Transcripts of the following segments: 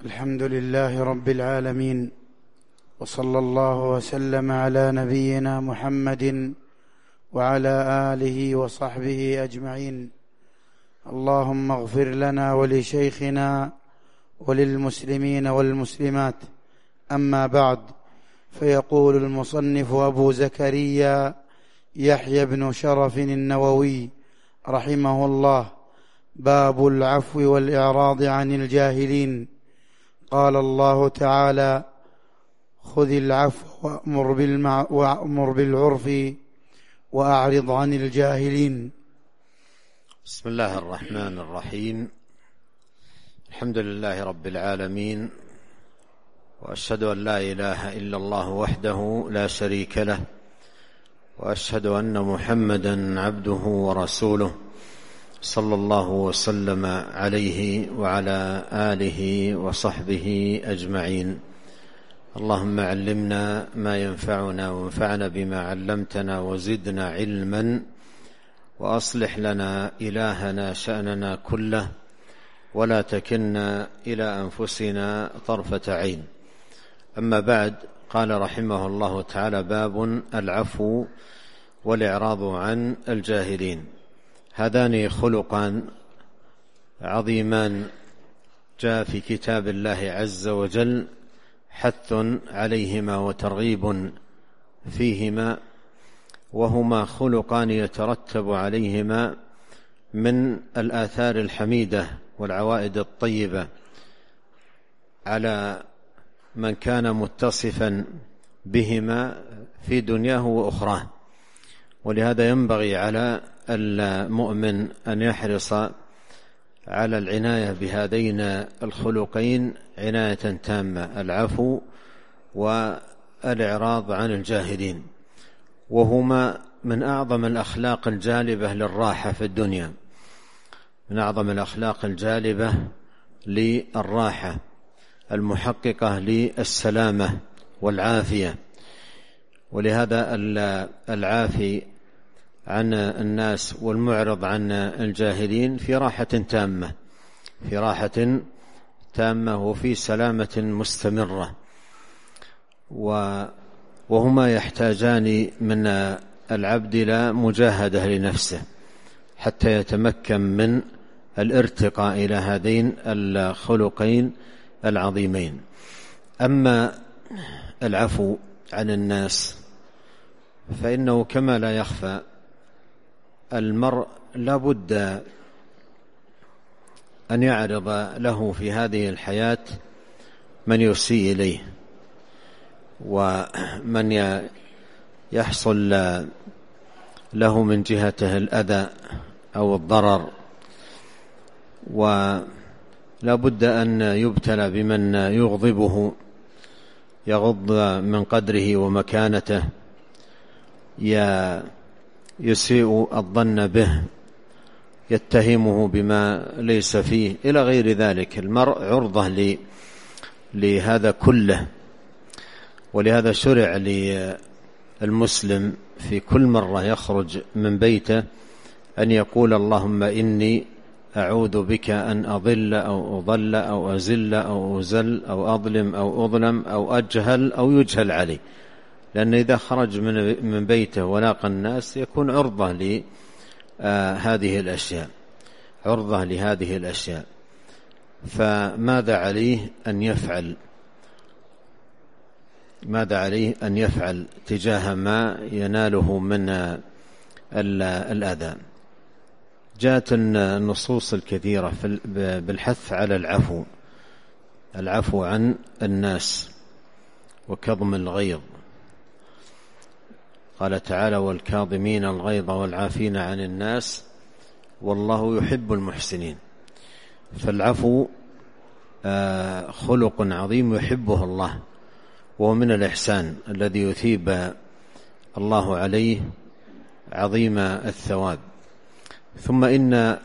الحمد لله رب العالمين، وصلى الله وسلم على نبينا محمد وعلى آله وصحبه أجمعين. اللهم اغفر لنا ولشيخنا وللمسلمين والمسلمات. أما بعد، فيقول المصنف أبو زكريا يحيى بن شرف النووي رحمه الله: باب العفو والإعراض عن الجاهلين. قال الله تعالى: خذ العفو وأمر بالعرف وأعرض عن الجاهلين. بسم الله الرحمن الرحيم. الحمد لله رب العالمين، وأشهد أن لا إله إلا الله وحده لا شريك له، وأشهد أن محمدا عبده ورسوله، صلى الله وسلم عليه وعلى آله وصحبه أجمعين. اللهم علمنا ما ينفعنا وانفعنا بما علمتنا وزدنا علما، وأصلح لنا إلهنا شأننا كله، ولا تكلنا إلى أنفسنا طرفة عين. أما بعد، قال رحمه الله تعالى: باب العفو والإعراض عن الجاهلين. هذان خلقان عظيمان جاء في كتاب الله عز وجل حث عليهما وترغيب فيهما، وهما خلقان يترتب عليهما من الآثار الحميدة والعوائد الطيبة على من كان متصفا بهما في دنياه وأخراه. ولهذا ينبغي على المؤمن أن يحرص على العناية بهذين الخلقين عناية تامة: العفو والإعراض عن الجاهلين، وهما من أعظم الأخلاق الجالبة للراحة في الدنيا، من أعظم الأخلاق الجالبة للراحة المحققة للسلامة والعافية. ولهذا العافي عن الناس والمعرض عن الجاهلين في راحة تامة، في راحة تامة وفي سلامة مستمرة، وهما يحتاجان من العبد إلى مجاهدة لنفسه حتى يتمكن من الارتقاء إلى هذين الخلقين العظيمين. أما العفو عن الناس فإنه كما لا يخفى المرء لا بد أن يعرض له في هذه الحياة من يسيء إليه، ومن يحصل له من جهته الأذى أو الضرر، ولا بد أن يبتلى بمن يغضبه، يغض من قدره ومكانته، يسيء الظن به، يتهمه بما ليس فيه، إلى غير ذلك. المرء عرضة لهذا كله. ولهذا شرع للمسلم في كل مرة يخرج من بيته أن يقول: اللهم إني أعوذ بك أن أضل أو أضل أو أزل أو أزل أو أظلم أو أظلم أو أجهل أو يجهل علي. لأن إذا خرج من بيته ولاقى الناس يكون عرضة لهذه الأشياء، عرضة لهذه الأشياء. فماذا عليه أن يفعل؟ ماذا عليه أن يفعل تجاه ما يناله من الأذى؟ جاءت النصوص الكثيرة بالحث على العفو عن الناس وكظم الغيظ. قال تعالى: والكاظمين الغيظ والعافين عن الناس والله يحب المحسنين. فالعفو خلق عظيم يحبه الله، وهو من الإحسان الذي يثيب الله عليه عظيم الثواب. ثم إن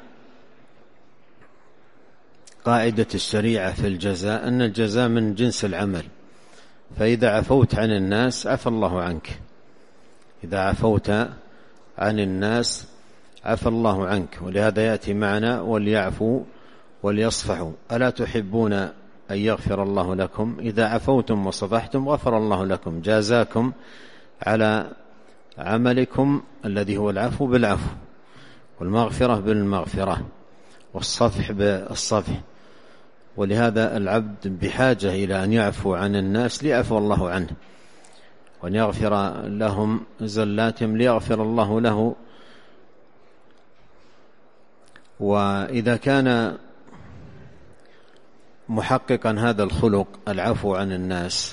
قاعدة الشريعة في الجزاء أن الجزاء من جنس العمل، فإذا عفوت عن الناس عفى الله عنك، إذا عفوت عن الناس عفى الله عنك. ولهذا يأتي معنا: وليعفوا وليصفحوا، ألا تحبون أن يغفر الله لكم، إذا عفوتم وصفحتم غفر الله لكم، جازاكم على عملكم الذي هو العفو بالعفو، والمغفرة بالمغفرة، والصفح بالصفح. ولهذا العبد بحاجة إلى أن يعفو عن الناس ليعفو الله عنه، وأن يغفر لهم زلاتهم ليغفر الله له. وإذا كان محققا هذا الخلق العفو عن الناس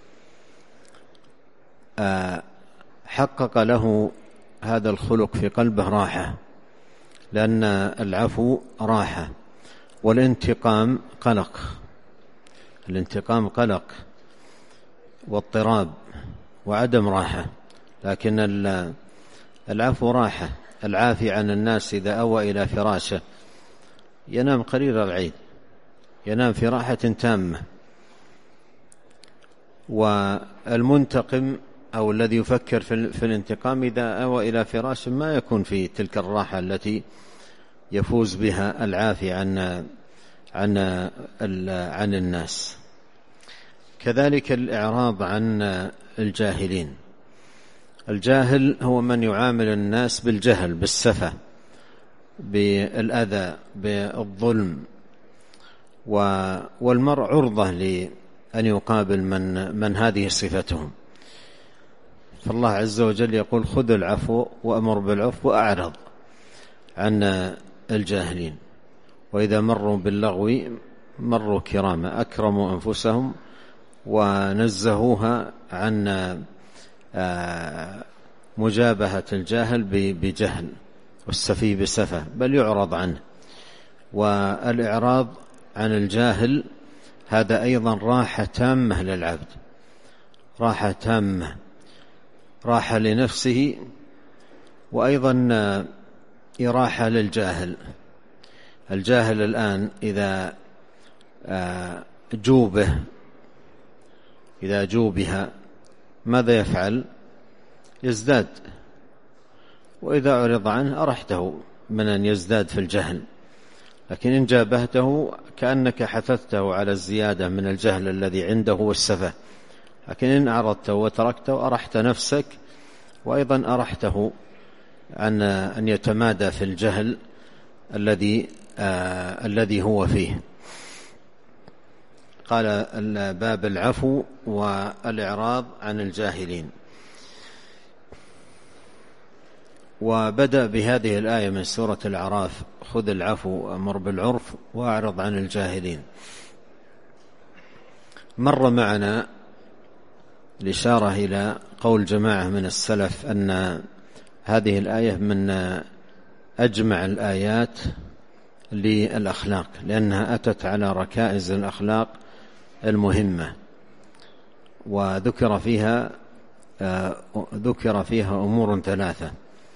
حقق له هذا الخلق في قلبه راحة، لأن العفو راحة، والانتقام قلق، الانتقام قلق واضطراب وعدم راحة، لكن العفو راحة. العافي عن الناس إذا أوى إلى فراشه ينام قرير العين، ينام في راحة تامة. والمنتقم أو الذي يفكر في الانتقام إذا أوى إلى فراشه ما يكون في تلك الراحة التي يفوز بها العافي عن الناس. كذلك الإعراض عن الجاهلين. الجاهل هو من يعامل الناس بالجهل، بالسفة، بالأذى، بالظلم، والمرء عرضة لأن يقابل من هذه صفتهم. فالله عز وجل يقول خذ العفو وأمر بالعفو وأعرض عن الجاهلين، وإذا مروا باللغو مروا كراما، أكرموا أنفسهم ونزهوها عن مجابهة الجاهل بجهل والسفيه بسفة، بل يعرض عنه. والإعراض عن الجاهل هذا أيضا راحة تامة للعبد، راحة تامة، راحة لنفسه، وأيضا إراحة للجاهل. الجاهل الآن إذا جوبها ماذا يفعل؟ يزداد، وإذا عرض عنه أرحته من أن يزداد في الجهل. لكن إن جابهته كأنك حثثته على الزيادة من الجهل الذي عنده والسفة. لكن إن أعرضته وتركته أرحت نفسك، وأيضا أرحته عن أن يتمادى في الجهل الذي هو فيه. قال باب العفو والإعراض عن الجاهلين. وبدأ بهذه الآية من سورة الأعراف: خذ العفو وأمر بالعرف وأعرض عن الجاهلين. مر معنا الإشارة إلى قول جماعة من السلف أن هذه الآية من أجمع الآيات للأخلاق، لأنها أتت على ركائز الأخلاق المهمة، وذكر فيها أمور ثلاثة: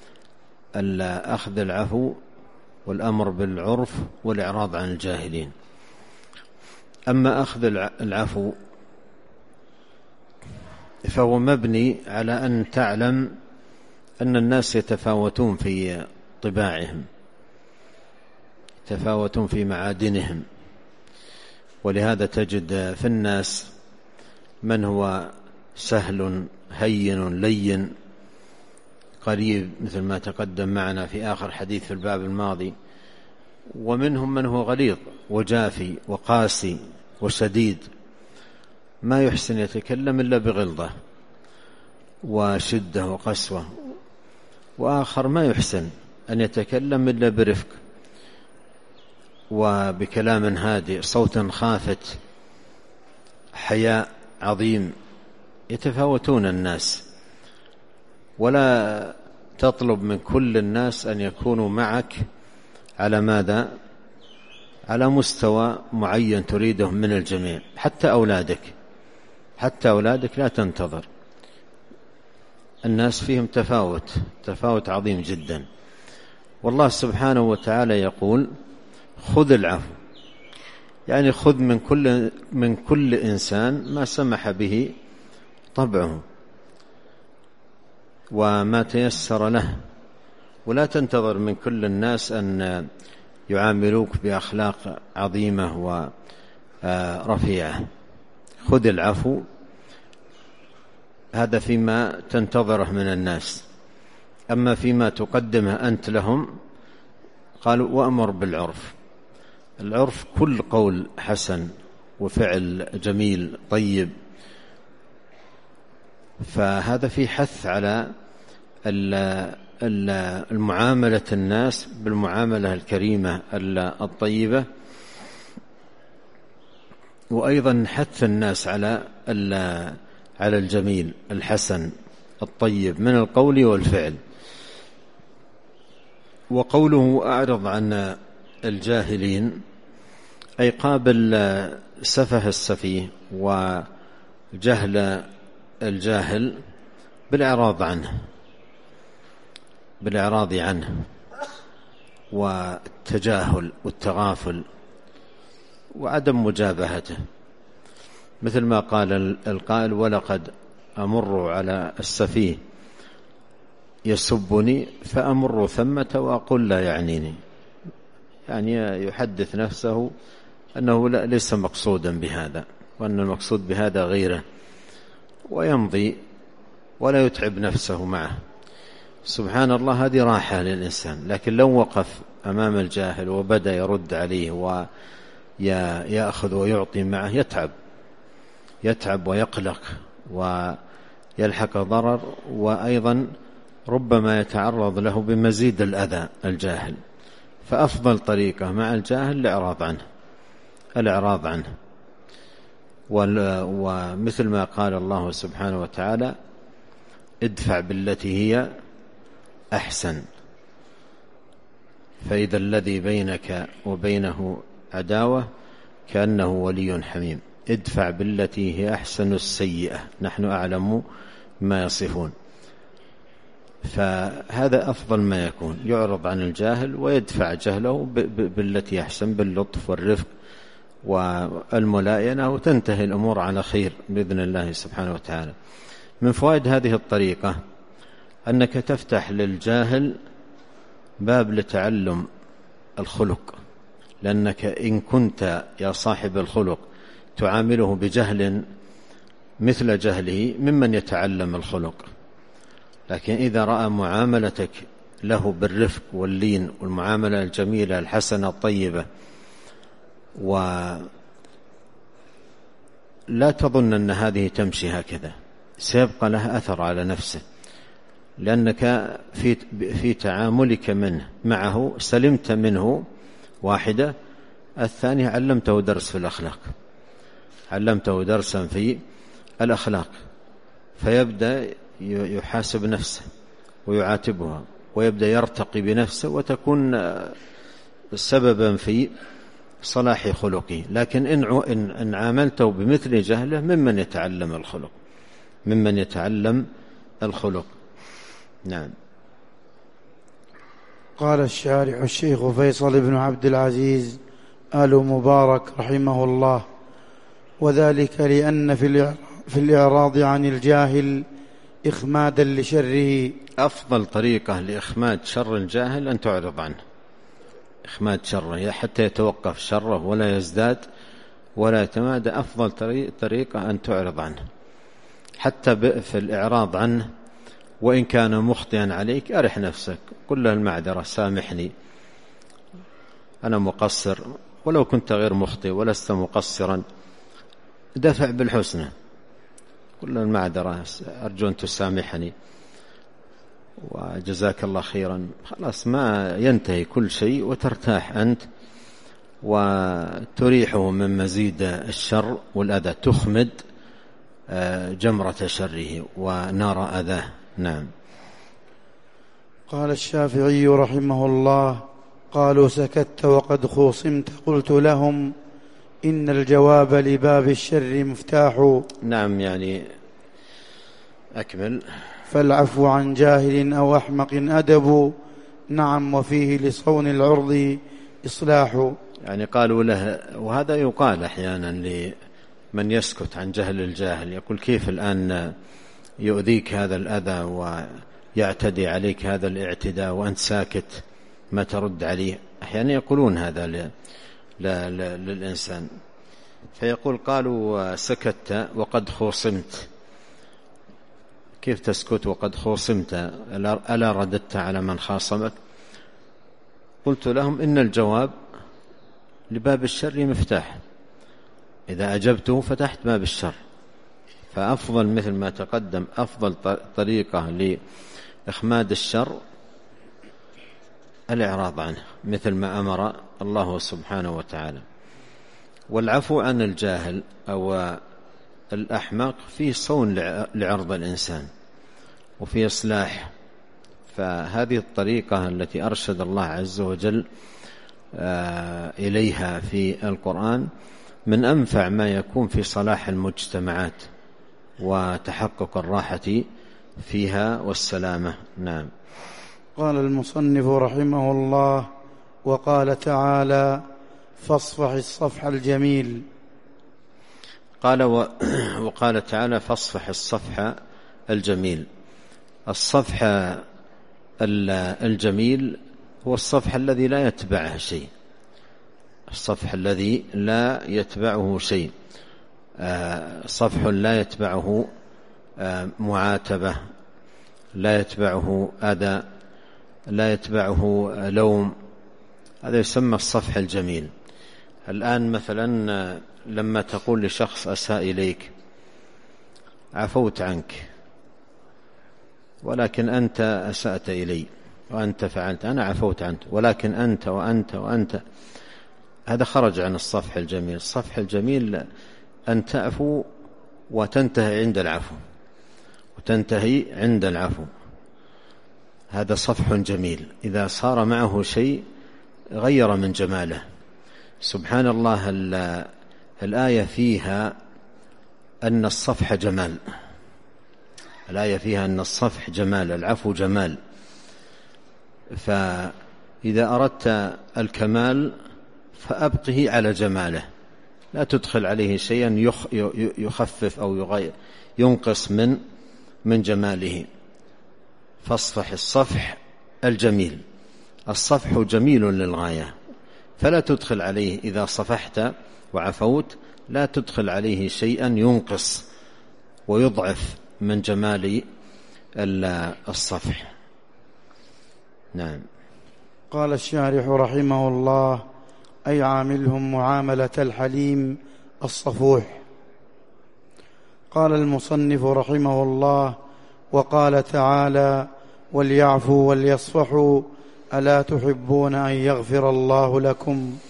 أخذ العفو والأمر بالعرف والإعراض عن الجاهلين. أما أخذ العفو فهو مبني على أن تعلم أن الناس يتفاوتون في طباعهم، يتفاوتون في معادنهم، ولهذا تجد في الناس من هو سهل هين لين قريب، مثل ما تقدم معنا في آخر حديث في الباب الماضي، ومنهم من هو غليظ وجافي وقاسي وشديد، ما يحسن يتكلم إلا بغلظة وشدة وقسوة، وآخر ما يحسن أن يتكلم إلا برفق وبكلام هادئ، صوت خافت، حياء عظيم. يتفاوتون الناس، ولا تطلب من كل الناس أن يكونوا معك على ماذا؟ على مستوى معين تريده من الجميع. حتى أولادك لا تنتظر، الناس فيهم تفاوت عظيم جدا. والله سبحانه وتعالى يقول خذ العفو، يعني خذ من كل إنسان ما سمح به طبعه وما تيسر له، ولا تنتظر من كل الناس أن يعاملوك بأخلاق عظيمة رفيعة. خذ العفو، هذا فيما تنتظره من الناس. أما فيما تقدمه أنت لهم قالوا وأمر بالعرف. العرف كل قول حسن وفعل جميل طيب، فهذا في حث على المعاملة الناس بالمعاملة الكريمة الطيبة، وأيضا حث الناس على الجميل الحسن الطيب من القول والفعل. وقوله أعرض عن الجاهلين أي قابل سفه السفيه وجهل الجاهل بالإعراض عنه والتجاهل والتغافل وعدم مجابهته، مثل ما قال القائل ولقد أمر على السفيه يسبني فأمر ثمة وأقول لا يعنيني، يعني يحدث نفسه أنه ليس مقصودا بهذا، وأن المقصود بهذا غيره، ويمضي ولا يتعب نفسه معه. سبحان الله، هذه راحة للإنسان. لكن لو وقف أمام الجاهل وبدأ يرد عليه ويأخذ ويعطي معه يتعب ويقلق ويلحق ضرر، وأيضا ربما يتعرض له بمزيد الأذى الجاهل. فأفضل طريقة مع الجاهل الإعراض عنه. ومثل ما قال الله سبحانه وتعالى ادفع بالتي هي أحسن فإذا الذي بينك وبينه عداوة كأنه ولي حميم. ادفع بالتي هي أحسن السيئة نحن أعلم ما يصفون. فهذا أفضل ما يكون، يعرض عن الجاهل ويدفع جهله بالتي أحسن، باللطف والرفق والملاينة، وتنتهي الأمور على خير بإذن الله سبحانه وتعالى. من فوائد هذه الطريقة أنك تفتح للجاهل باب لتعلم الخلق، لأنك إن كنت يا صاحب الخلق تعامله بجهل مثل جهله ممن يتعلم الخلق، لكن إذا رأى معاملتك له بالرفق واللين والمعاملة الجميلة الحسنة الطيبة، ولا تظن أن هذه تمشي هكذا، سيبقى لها أثر على نفسه، لأنك في تعاملك معه سلمت منه واحدة، الثانية علمته درس في الأخلاق، علمته درسا في الأخلاق، فيبدأ يحاسب نفسه ويعاتبها ويبدأ يرتقي بنفسه وتكون سببا في صلاح خلقه. لكن إن عاملته بمثل جهله ممن يتعلم الخلق. نعم. قال الشارح الشيخ فيصل بن عبد العزيز آل مبارك رحمه الله: وذلك لأن في الإعراض عن الجاهل إخمادا لشره. أفضل طريقة لإخماد شر الجاهل أن تعرض عنه، إخماد شره حتى يتوقف شره ولا يزداد ولا يتمادى. أفضل طريقة أن تعرض عنه، حتى في الإعراض عنه وإن كان مخطئا عليك أرح نفسك، قل له المعذرة، سامحني أنا مقصر، ولو كنت غير مخطئ ولست مقصرا دفع بالحسنى، قل له المعذرة، أرجو أن تسامحني وجزاك الله خيرا. خلاص، ما ينتهي كل شيء وترتاح أنت وتريحه من مزيد الشر والأذى، تخمد جمرة شره ونار أذاه. نعم. قال الشافعي رحمه الله: قالوا سكت وقد خوصمت، قلت لهم إن الجواب لباب الشر مفتاح. نعم، يعني أكمل. فالعفو عن جاهل أو أحمق أدب، نعم، وفيه لصون العرض إصلاح. يعني قالوا له، وهذا يقال أحيانا لمن يسكت عن جهل الجاهل، يقول كيف الآن يؤذيك هذا الأذى ويعتدي عليك هذا الاعتداء وأنت ساكت ما ترد عليه. أحيانا يقولون هذا للإنسان، فيقول: قالوا سكت وقد خوصمت. كيف تسكت وقد خوصمت؟ ألا رددت على من خاصمك؟ قلت لهم: إن الجواب لباب الشر مفتاح، إذا أجبته فتحت باب الشر. فأفضل، مثل ما تقدم، أفضل طريقة لإخماد الشر الإعراض عنه، مثل ما أمر الله سبحانه وتعالى. والعفو عن الجاهل أو الأحمق فيه صون لعرض الإنسان وفيه إصلاح. فهذه الطريقة التي أرشد الله عز وجل إليها في القرآن من أنفع ما يكون في صلاح المجتمعات وتحقق الراحة فيها والسلامة. نعم. قال المصنف رحمه الله: وقال تعالى: فاصفح الصفح الجميل. وقال تعالى: فاصفح الصفح الجميل. الصفح الجميل هو الصفح الذي لا يتبعه شيء، الصفح الذي لا يتبعه شيء، صفح لا يتبعه معاتبة، لا يتبعه أذى، لا يتبعه لوم، هذا يسمى الصفح الجميل. الآن مثلا لما تقول لشخص أساء إليك: عفوت عنك، ولكن أنت أسأت إلي وأنت فعلت، أنا عفوت عنك، ولكن أنت وأنت وأنت، هذا خرج عن الصفح الجميل. الصفح الجميل أن تعفو وتنتهي عند العفو، وتنتهي عند العفو، هذا صفح جميل. إذا صار معه شيء غير من جماله. سبحان الله، الآية فيها أن الصفح جمال، الآية فيها أن الصفح جمال، العفو جمال. فإذا أردت الكمال فأبقه على جماله، لا تدخل عليه شيئا يخفف أو ينقص من جماله. فاصفح الصفح الجميل. الصفح جميل للغاية، فلا تدخل عليه إذا صفحت وعفوت، لا تدخل عليه شيئا ينقص ويضعف من جمال الصفح. نعم. قال الشارح رحمه الله: أي عاملهم معاملة الحليم الصفوح. قال المصنف رحمه الله: وقال تعالى: وليعفوا وليصفحوا ألا تحبون أن يغفر الله لكم.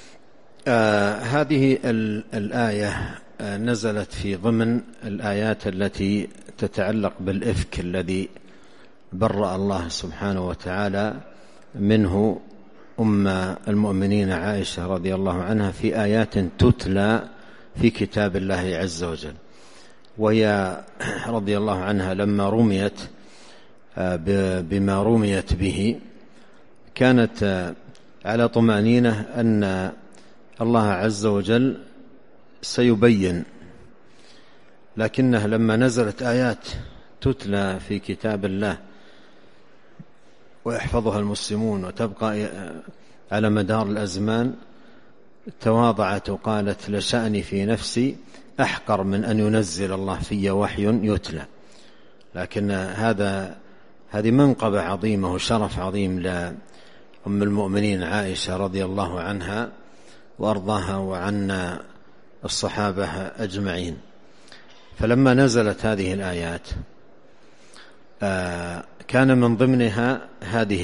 هذه الآية نزلت في ضمن الآيات التي تتعلق بالإفك الذي برأ الله سبحانه وتعالى منه أم المؤمنين عائشة رضي الله عنها في آيات تتلى في كتاب الله عز وجل. وهي رضي الله عنها لما رميت بما رميت به كانت على طمأنينة أن الله عز وجل سيبين، لكنه لما نزلت آيات تتلى في كتاب الله ويحفظها المسلمون وتبقى على مدار الأزمان تواضعت وقالت: لشأني في نفسي أحقر من أن ينزل الله في وحي يتلى. لكن هذه منقبة عظيمة وشرف عظيم لأم المؤمنين عائشة رضي الله عنها وأرضاها وعن الصحابة أجمعين. فلما نزلت هذه الآيات كان من ضمنها هذه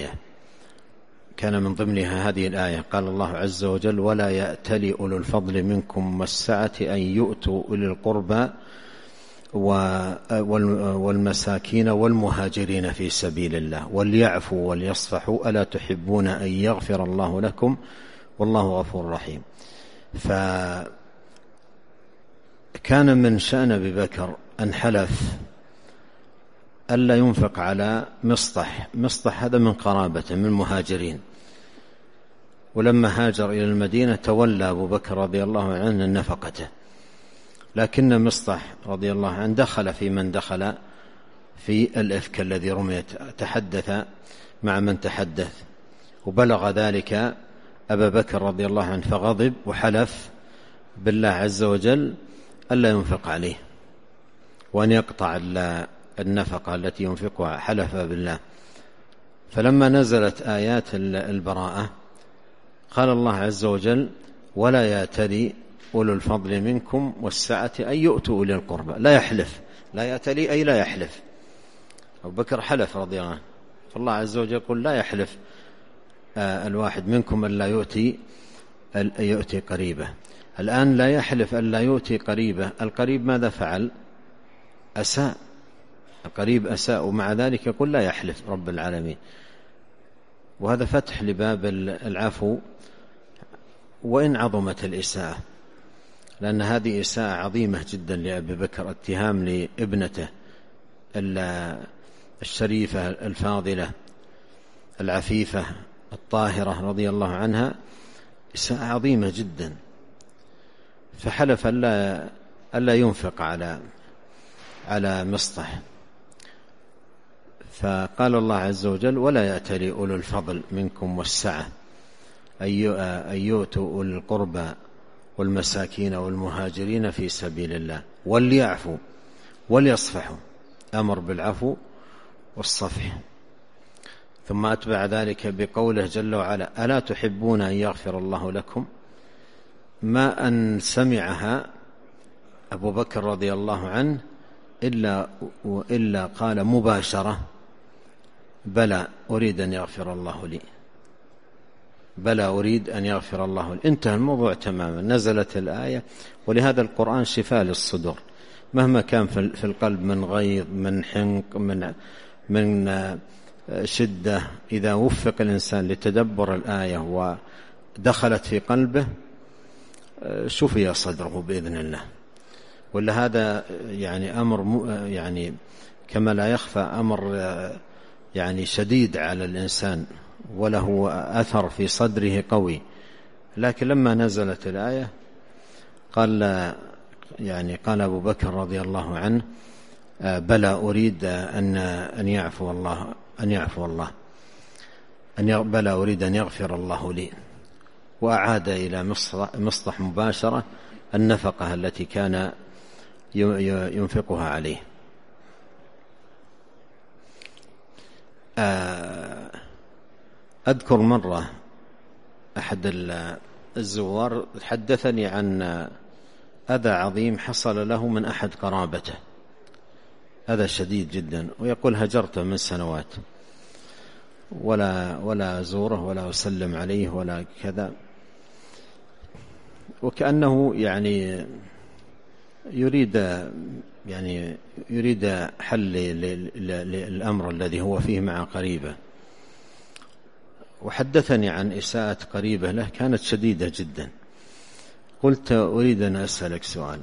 الآية، قال الله عز وجل: ولا يأتل أولو الفضل منكم والسعة أن يؤتوا أولي القربى والمساكين والمهاجرين في سبيل الله وليعفوا وليصفحوا ألا تحبون أن يغفر الله لكم والله غفور رحيم. فكان من شأن أبي بكر أن حلف ألا ينفق على مصطح هذا من قرابته من المهاجرين، ولما هاجر إلى المدينة تولى أبو بكر رضي الله عنه نفقته، لكن مصطح رضي الله عنه دخل في من دخل في الإفك الذي رميت، تحدث مع من تحدث، وبلغ ذلك أبا بكر رضي الله عنه فغضب وحلف بالله عز وجل ألا ينفق عليه، وأن يقطع النفقة التي ينفقها، حلف بالله. فلما نزلت آيات البراءة قال الله عز وجل: ولا يأتلي أولو الفضل منكم والسعة أن يؤتوا أولي القربى. لا يحلف، لا يأتلي أي لا يحلف. أبو بكر حلف رضي الله عنه، فالله عز وجل يقول: لا يحلف الواحد منكم أن لا يؤتي قريبه. الآن لا يحلف أن لا يؤتي قريبه. القريب ماذا فعل؟ أساء. القريب أساء، ومع ذلك يقول لا يحلف رب العالمين. وهذا فتح لباب العفو وإن عظمت الإساءة، لأن هذه إساءة عظيمة جدا لأبي بكر. اتهام لابنته الشريفة الفاضلة العفيفة الطاهرة رضي الله عنها إساءة عظيمة جدا. فحلف ألا ينفق على مصطح. فقال الله عز وجل: ولا يأتلي أولو الفضل منكم والسعة أن يؤتوا أولي القربى والمساكين والمهاجرين في سبيل الله وليعفوا وليصفحوا. أمر بالعفو والصفح. ثم أتبع ذلك بقوله جل وعلا: ألا تحبون أن يغفر الله لكم؟ ما أن سمعها أبو بكر رضي الله عنه إلا قال مباشرة: بلى أريد أن يغفر الله لي، بلى أريد أن يغفر الله لي. انتهى الموضوع تماما. نزلت الآية. ولهذا القرآن شفاء للصدور، مهما كان في القلب من غيظ، من حنق، من شدة، إذا وفق الإنسان لتدبر الآية ودخلت في قلبه شفي صدره بإذن الله. ولا هذا يعني أمر يعني كما لا يخفى أمر يعني شديد على الإنسان وله أثر في صدره قوي. لكن لما نزلت الآية قال أبو بكر رضي الله عنه: بلى أريد أن يعفو الله، بلى أريد أن يغفر الله لي. وأعاد إلى مصطح مباشرة النفقة التي كان ينفقها عليه. أذكر مرة أحد الزوار حدثني عن أذى عظيم حصل له من أحد قرابته، أذى شديد جدا، ويقول: هجرته من سنوات ولا أزوره ولا أسلم عليه ولا كذا، وكأنه يعني يريد حل للأمر الذي هو فيه مع قريبه. وحدثني عن إساءة قريبه له كانت شديدة جدا. قلت: أريد أن أسألك سؤال.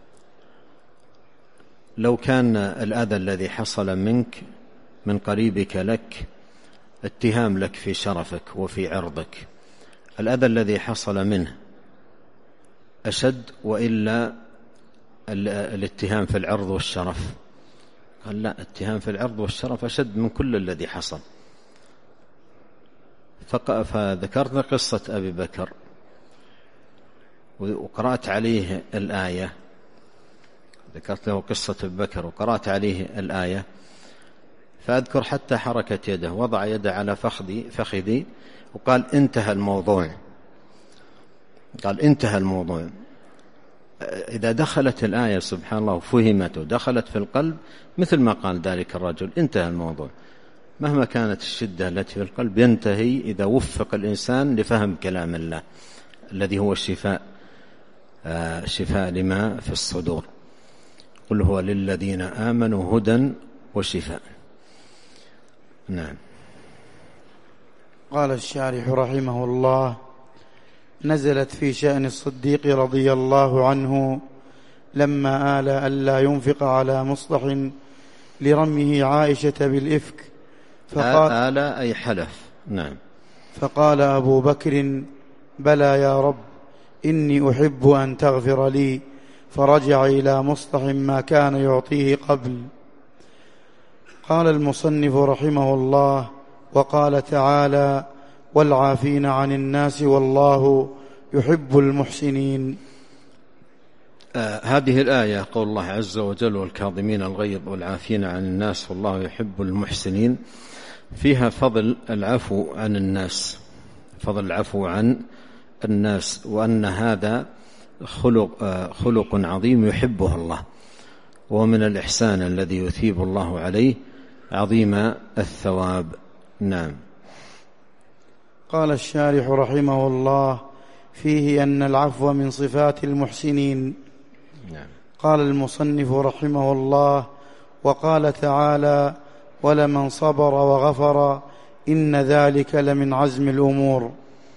لو كان الأذى الذي حصل منك من قريبك لك اتهام لك في شرفك وفي عرضك، الأذى الذي حصل منه أشد وإلا الاتهام في العرض والشرف؟ قال: لا، الاتهام في العرض والشرف أشد من كل الذي حصل. فذكرت قصة أبي بكر وقرأت عليه الآية، ذكرت له قصة أبي بكر وقرأت عليه الآية. فأذكر حتى حركة يده، وضع يده على فخذي وقال: انتهى الموضوع. قال: انتهى الموضوع. إذا دخلت الآية سبحان الله وفهمت ودخلت في القلب مثل ما قال ذلك الرجل، انتهى الموضوع. مهما كانت الشدة التي في القلب ينتهي إذا وفق الإنسان لفهم كلام الله الذي هو شفاء لما في الصدور. قل هو للذين آمنوا هدى وشفاء. نعم. قال الشارح رحمه الله: نزلت في شأن الصديق رضي الله عنه لما آل ألا ينفق على مصطح لرميه عائشة بالإفك، فقال آل أي حلف. نعم. فقال أبو بكر: بلى يا رب، إني أحب أن تغفر لي. فرجع إلى مصطح ما كان يعطيه قبل. قال المصنف رحمه الله: وقال تعالى: والعافين عن الناس والله يحب المحسنين. هذه الآية قول الله عز وجل والكاظمين الغيظ والعافين عن الناس والله يحب المحسنين، فيها فضل العفو عن الناس، فضل العفو عن الناس، وأن هذا خلق عظيم يحبه الله، ومن الإحسان الذي يثيب الله عليه عظيم الثواب. نعم. قال الشارح رحمه الله: فيه أن العفو من صفات المحسنين. نعم. قال المصنف رحمه الله: وقال تعالى: ولمن صبر وغفر إن ذلك لمن عزم الأمور.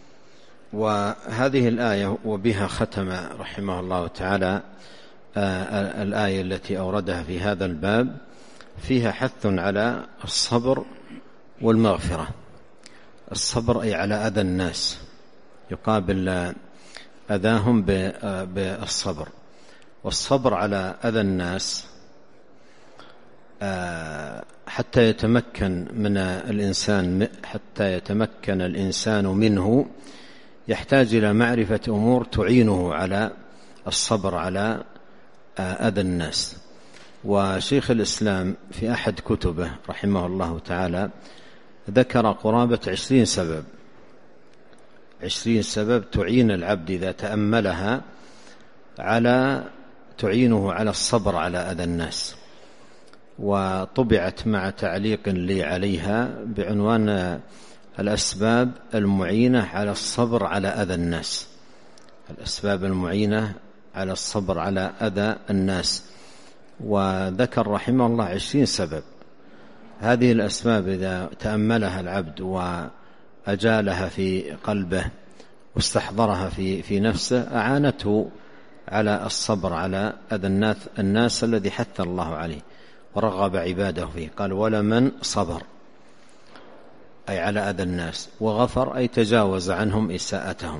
وهذه الآية وبها ختم رحمه الله تعالى الآية التي أوردها في هذا الباب، فيها حث على الصبر والمغفرة. الصبر أي على أذى الناس، يقابل أذاهم بالصبر، والصبر على أذى الناس حتى يتمكن الإنسان منه، يحتاج إلى معرفة أمور تعينه على الصبر على أذى الناس. وشيخ الإسلام في أحد كتبه رحمه الله تعالى ذكر قرابة 20 سبب تعين العبد إذا تأملها تعينه على الصبر على أذى الناس، وطبعت مع تعليق لي عليها بعنوان الأسباب المعينة على الصبر على أذى الناس. الأسباب المعينة على الصبر على أذى الناس، وذكر رحمه الله 20 سبب. هذه الأسباب إذا تأملها العبد وأجالها في قلبه واستحضرها في نفسه أعانته على الصبر على أذى الناس الذي حث الله عليه ورغب عباده فيه. قال: ولمن صبر أي على أذى الناس، وغفر أي تجاوز عنهم إساءتهم،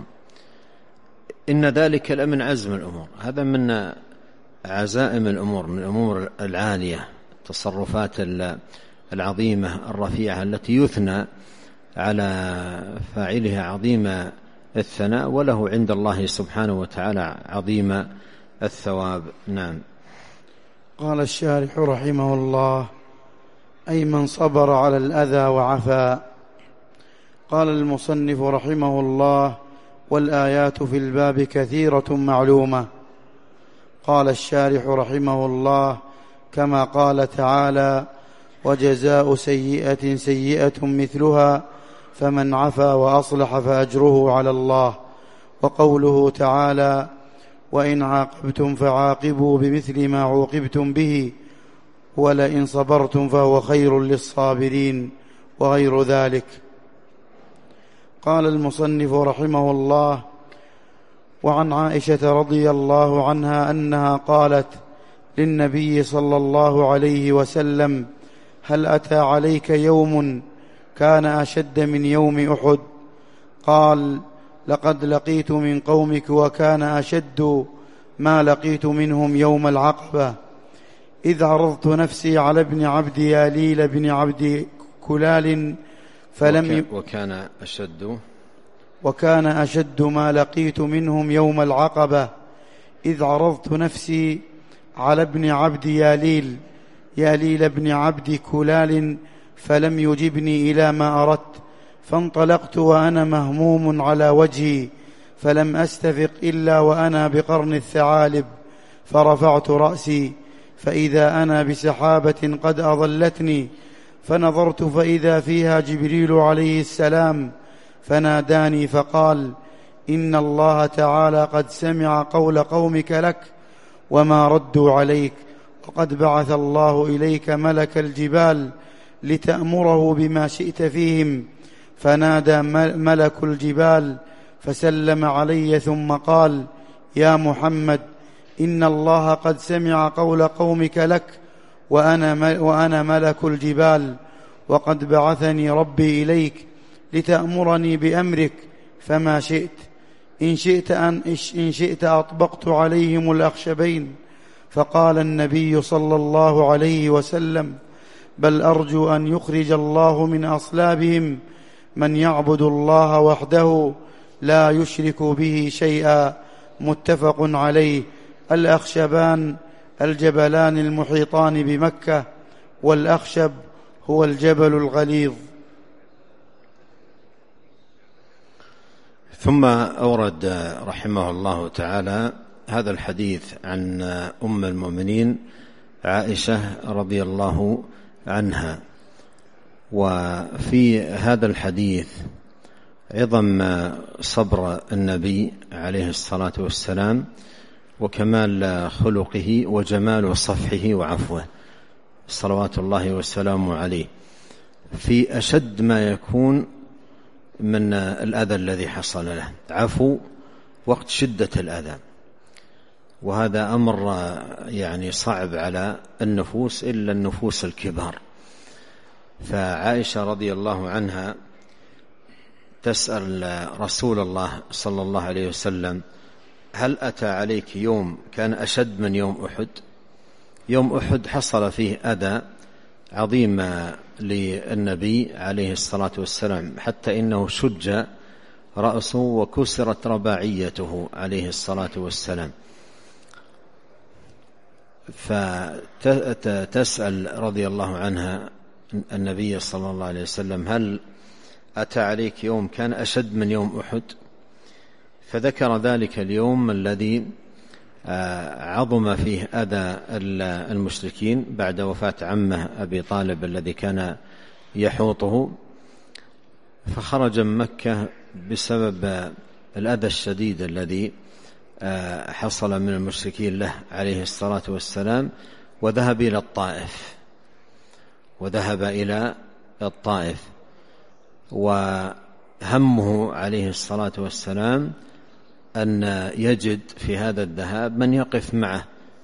إن ذلك لمن عزم الأمور. هذا من عزائم الأمور، من الأمور العالية، التصرفات العظيمة الرفيعة التي يثنى على فاعلها عظيم الثناء، وله عند الله سبحانه وتعالى عظيم الثواب. نعم. قال الشارح رحمه الله: أي من صبر على الأذى وعفا. قال المصنف رحمه الله: والآيات في الباب كثيرة معلومة. قال الشارح رحمه الله: كما قال تعالى: وجزاء سيئة سيئة مثلها فمن عفا وأصلح فأجره على الله. وقوله تعالى: وإن عاقبتم فعاقبوا بمثل ما عوقبتم به ولئن صبرتم فهو خير للصابرين، وغير ذلك. قال المصنف رحمه الله: وعن عائشة رضي الله عنها أنها قالت للنبي صلى الله عليه وسلم: هل أتى عليك يوم كان أشد من يوم أحد؟ قال: لقد لقيت من قومك وكان أشد ما لقيت منهم يوم العقبة، إذ عرضت نفسي على ابن عبد ياليل بن عبد كلال وكان أشد ما لقيت منهم يوم العقبة، إذ عرضت نفسي على ابن عبد ياليل بن عبد كلال فلم يجبني إلى ما أردت، فانطلقت وأنا مهموم على وجهي، فلم أستفق إلا وأنا بقرن الثعالب، فرفعت رأسي فإذا أنا بسحابة قد أظلتني، فنظرت فإذا فيها جبريل عليه السلام، فناداني فقال: إن الله تعالى قد سمع قول قومك لك وما ردوا عليك، وقد بعث الله إليك ملك الجبال لتأمره بما شئت فيهم. فنادى ملك الجبال فسلم علي ثم قال: يا محمد، إن الله قد سمع قول قومك لك وأنا ملك الجبال، وقد بعثني ربي إليك لتأمرني بأمرك، فما شئت. إن شئت أطبقت عليهم الأخشبين. فقال النبي صلى الله عليه وسلم: بل أرجو أن يخرج الله من أصلابهم من يعبد الله وحده لا يشرك به شيئا، متفق عليه. الأخشبان الجبلان المحيطان بمكة، والأخشب هو الجبل الغليظ. ثم أورد رحمه الله تعالى هذا الحديث عن أم المؤمنين عائشة رضي الله عنها. وفي هذا الحديث عظم صبر النبي عليه الصلاة والسلام، وكمال خلقه، وجمال صفحه وعفوه صلوات الله وسلامه عليه، في أشد ما يكون من الأذى الذي حصل له، عفو وقت شدة الأذى. وهذا أمر يعني صعب على النفوس إلا النفوس الكبار. فعائشة رضي الله عنها تسأل رسول الله صلى الله عليه وسلم: هل أتى عليك يوم كان أشد من يوم أحد؟ يوم أحد حصل فيه أذى عظيم للنبي عليه الصلاة والسلام، حتى إنه شج رأسه وكسرت رباعيته عليه الصلاة والسلام. فتسأل رضي الله عنها النبي صلى الله عليه وسلم: هل أتى عليك يوم كان أشد من يوم أحد؟ فذكر ذلك اليوم الذي عظم فيه أذى المشركين بعد وفاة عمه أبي طالب الذي كان يحوطه، فخرج من مكة بسبب الأذى الشديد الذي حصل من المشركين له عليه الصلاة والسلام، وذهب إلى الطائف. وهمه عليه الصلاة والسلام أن يجد في هذا الذهاب من يقف معه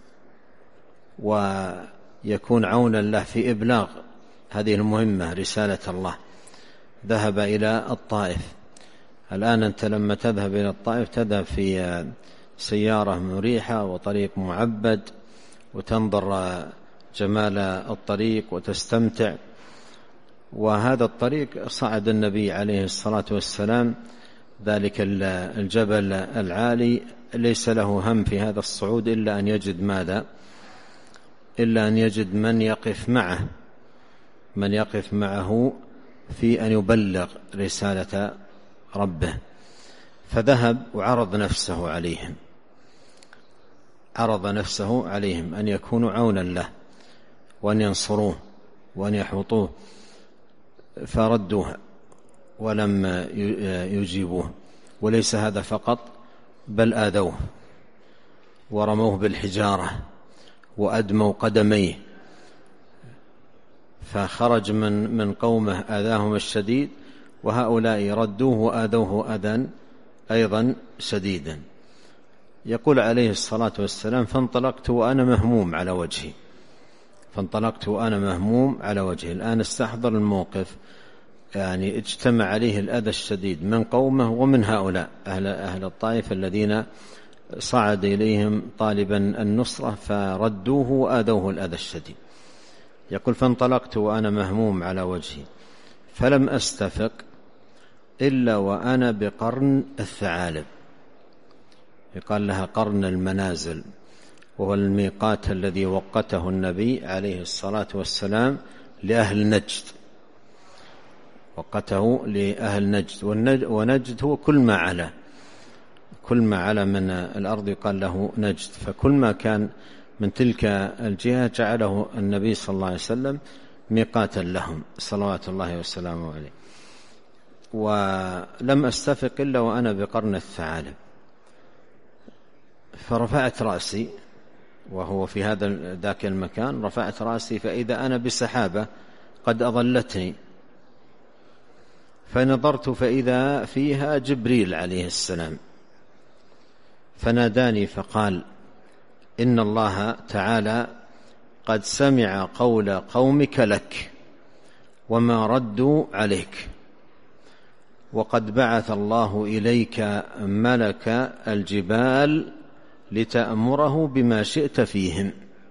ويكون عونا له في إبلاغ هذه المهمة، رسالة الله. ذهب إلى الطائف. الآن أنت لما تذهب إلى الطائف تذهب في سيارة مريحة وطريق معبد، وتنظر جمال الطريق وتستمتع. وهذا الطريق صعد النبي عليه الصلاة والسلام ذلك الجبل العالي، ليس له هم في هذا الصعود إلا أن يجد ماذا؟ إلا أن يجد من يقف معه في أن يبلغ رسالة ربه. فذهب وعرض نفسه عليهم أن يكونوا عونا له وأن ينصروه وأن يحوطوه، فردوه ولم يجيبوه. وليس هذا فقط، بل آذوه ورموه بالحجارة وأدموا قدميه، فخرج من قومه آذاهم الشديد، وهؤلاء ردوه وآذوه أذى أيضا شديدا. يقول عليه الصلاة والسلام: فانطلقت وأنا مهموم على وجهي. الآن استحضر الموقف، يعني اجتمع عليه الأذى الشديد من قومه ومن هؤلاء أهل الطائف الذين صعد إليهم طالبا النصرة، فردوه وآذوه الأذى الشديد. يقول: فانطلقت وأنا مهموم على وجهي، فلم أستفق إلا وأنا بقرن الثعالب. يقال لها قرن المنازل، وهو الميقات الذي وقته النبي عليه الصلاة والسلام لأهل نجد، وقته لأهل نجد. ونجد هو كل ما علا من الأرض يقال له نجد. فكل ما كان من تلك الجهة جعله النبي صلى الله عليه وسلم ميقاتا لهم صلوات الله وسلامه عليه. ولم أستفق إلا وأنا بقرن الثعالب، فرفعت رأسي وهو في ذاك المكان، رفعت رأسي فإذا أنا بسحابة قد أظلتني، فنظرت فإذا فيها جبريل عليه السلام، فناداني فقال: إن الله تعالى قد سمع قول قومك لك وما ردوا عليك، وقد بعث الله إليك ملك الجبال لتأمره بما شئت فيهم.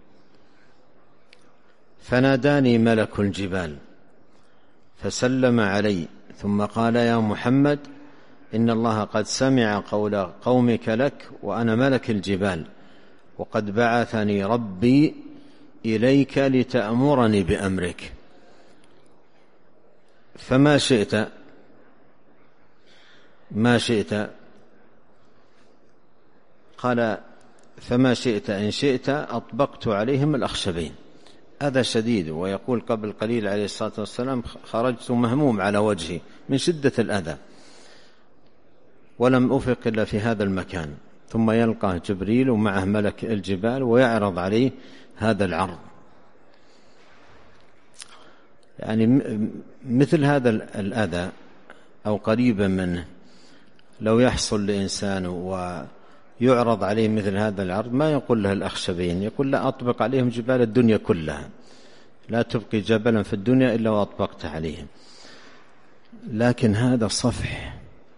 فناداني ملك الجبال فسلم علي، ثم قال: يا محمد، إن الله قد سمع قول قومك لك وأنا ملك الجبال، وقد بعثني ربي إليك لتأمرني بأمرك فما شئت قال فما شئت إن شئت أطبقت عليهم الأخشبين. هذا شديد. ويقول قبل قليل عليه الصلاة والسلام خرجت مهموم على وجهي من شدة الأذى ولم أفق إلا في هذا المكان، ثم يلقى جبريل ومعه ملك الجبال ويعرض عليه هذا العرض. يعني مثل هذا الأذى أو قريبا منه لو يحصل لإنسان ويعرض عليه مثل هذا العرض ما يقول له الأخشبين، يقول لا أطبق عليهم جبال الدنيا كلها، لا تبقي جبلا في الدنيا إلا وأطبقت عليهم. لكن هذا صفح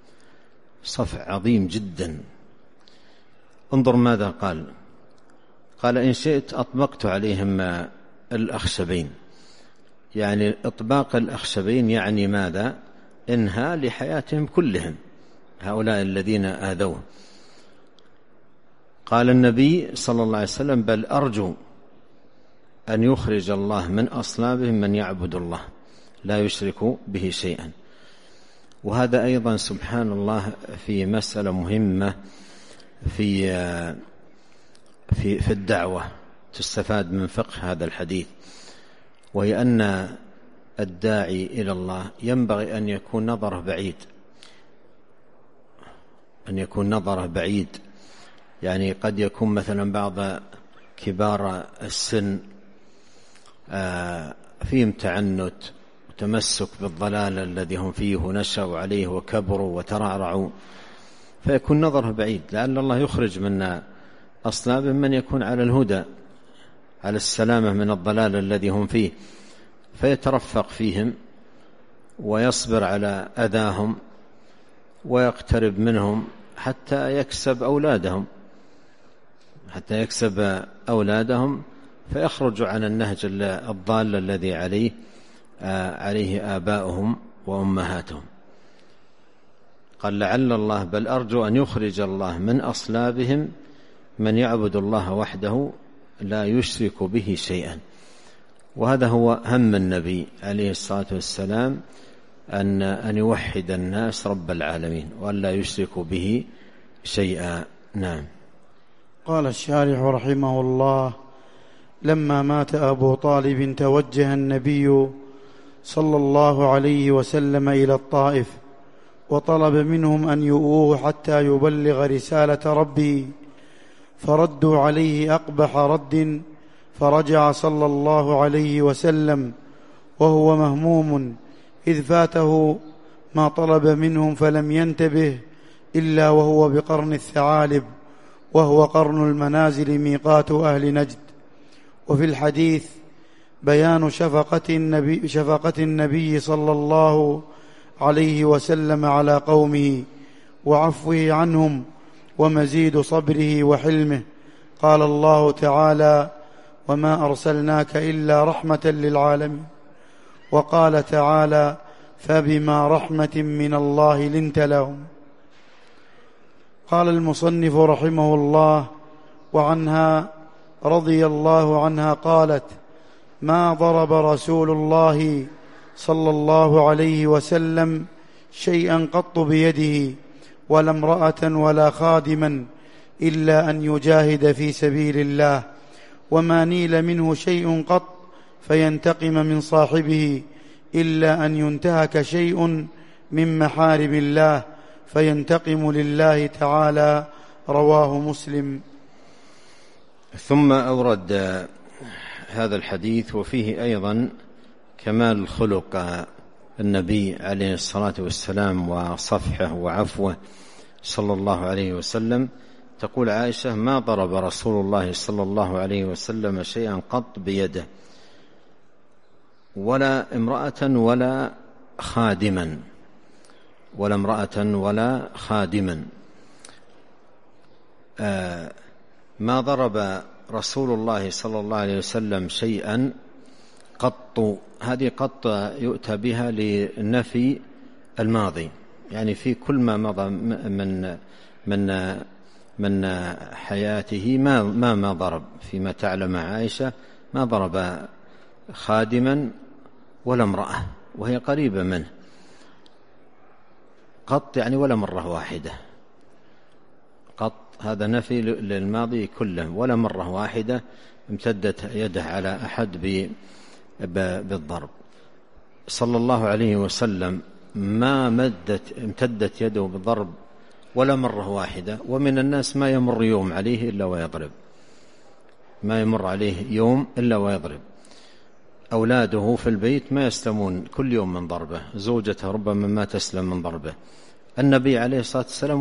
عظيم جدا. انظر ماذا قال إن شئت أطبقت عليهم الأخشبين. يعني إطباق الأخشبين يعني ماذا؟ إنهاء لحياتهم كلهم هؤلاء الذين آذوه. قال النبي صلى الله عليه وسلم بل أرجو أن يخرج الله من أصلابهم من يعبد الله لا يشرك به شيئا. وهذا أيضا سبحان الله في مسألة مهمة في الدعوة تستفاد من فقه هذا الحديث، وهي أن الداعي إلى الله ينبغي أن يكون نظره بعيد. يعني قد يكون مثلا بعض كبار السن فيهم تعنت وتمسك بالضلال الذي هم فيه ونشأوا عليه وكبروا وترعرعوا، فيكون نظره بعيد، لعل الله يخرج من أصلابهم من يكون على الهدى على السلامة من الضلال الذي هم فيه، فيترفق فيهم ويصبر على أذاهم ويقترب منهم حتى يكسب أولادهم فيخرج عن النهج الضال الذي عليه آباؤهم وأمهاتهم. قال لعل الله بل أرجو أن يخرج الله من أصلابهم من يعبد الله وحده لا يشرك به شيئا. وهذا هو هم النبي عليه الصلاة والسلام، أن يوحد الناس رب العالمين وأن لا يشركوا به شيئا. نعم. قال الشارح رحمه الله: لما مات أبو طالب توجه النبي صلى الله عليه وسلم إلى الطائف وطلب منهم أن يؤوه حتى يبلغ رسالة ربه، فردوا عليه أقبح رد، فرجع صلى الله عليه وسلم وهو مهموم إذ فاته ما طلب منهم، فلم ينتبه إلا وهو بقرن الثعالب، وهو قرن المنازل ميقات أهل نجد. وفي الحديث بيان شفقة النبي صلى الله عليه وسلم على قومه وعفوه عنهم ومزيد صبره وحلمه. قال الله تعالى: وما أرسلناك إلا رحمة للعالمين. وقال تعالى: فبما رحمة من الله لنت لهم. قال المصنف رحمه الله: وعنها رضي الله عنها قالت: ما ضرب رسول الله صلى الله عليه وسلم شيئا قط بيده ولا امرأة ولا خادما إلا أن يجاهد في سبيل الله، وما نيل منه شيء قط فينتقم من صاحبه إلا أن ينتهك شيء من محارم الله فينتقم لله تعالى. رواه مسلم. ثم أورد هذا الحديث وفيه أيضا كمال خلق النبي عليه الصلاة والسلام وصفحه وعفوه صلى الله عليه وسلم. تقول عائشة: ما ضرب رسول الله صلى الله عليه وسلم شيئا قط بيده ولا امرأة ولا خادما ما ضرب رسول الله صلى الله عليه وسلم شيئا قط. هذه قط يؤتى بها لنفي الماضي، يعني في كل ما مضى من من حياته ما ضرب، فيما تعلم عائشة ما ضرب خادما ولا امرأة وهي قريبة منه قط، يعني ولا مرة واحدة قط. هذا نفي للماضي كله، ولا مرة واحدة امتدت يده على أحد بالضرب صلى الله عليه وسلم، ما امتدت يده بالضرب ولا مرة واحدة. ومن الناس ما يمر يوم عليه إلا ويضرب، ما يمر عليه يوم إلا ويضرب. أولاده في البيت ما يسلمون كل يوم من ضربه، زوجته ربما ما تسلم من ضربه. النبي عليه الصلاة والسلام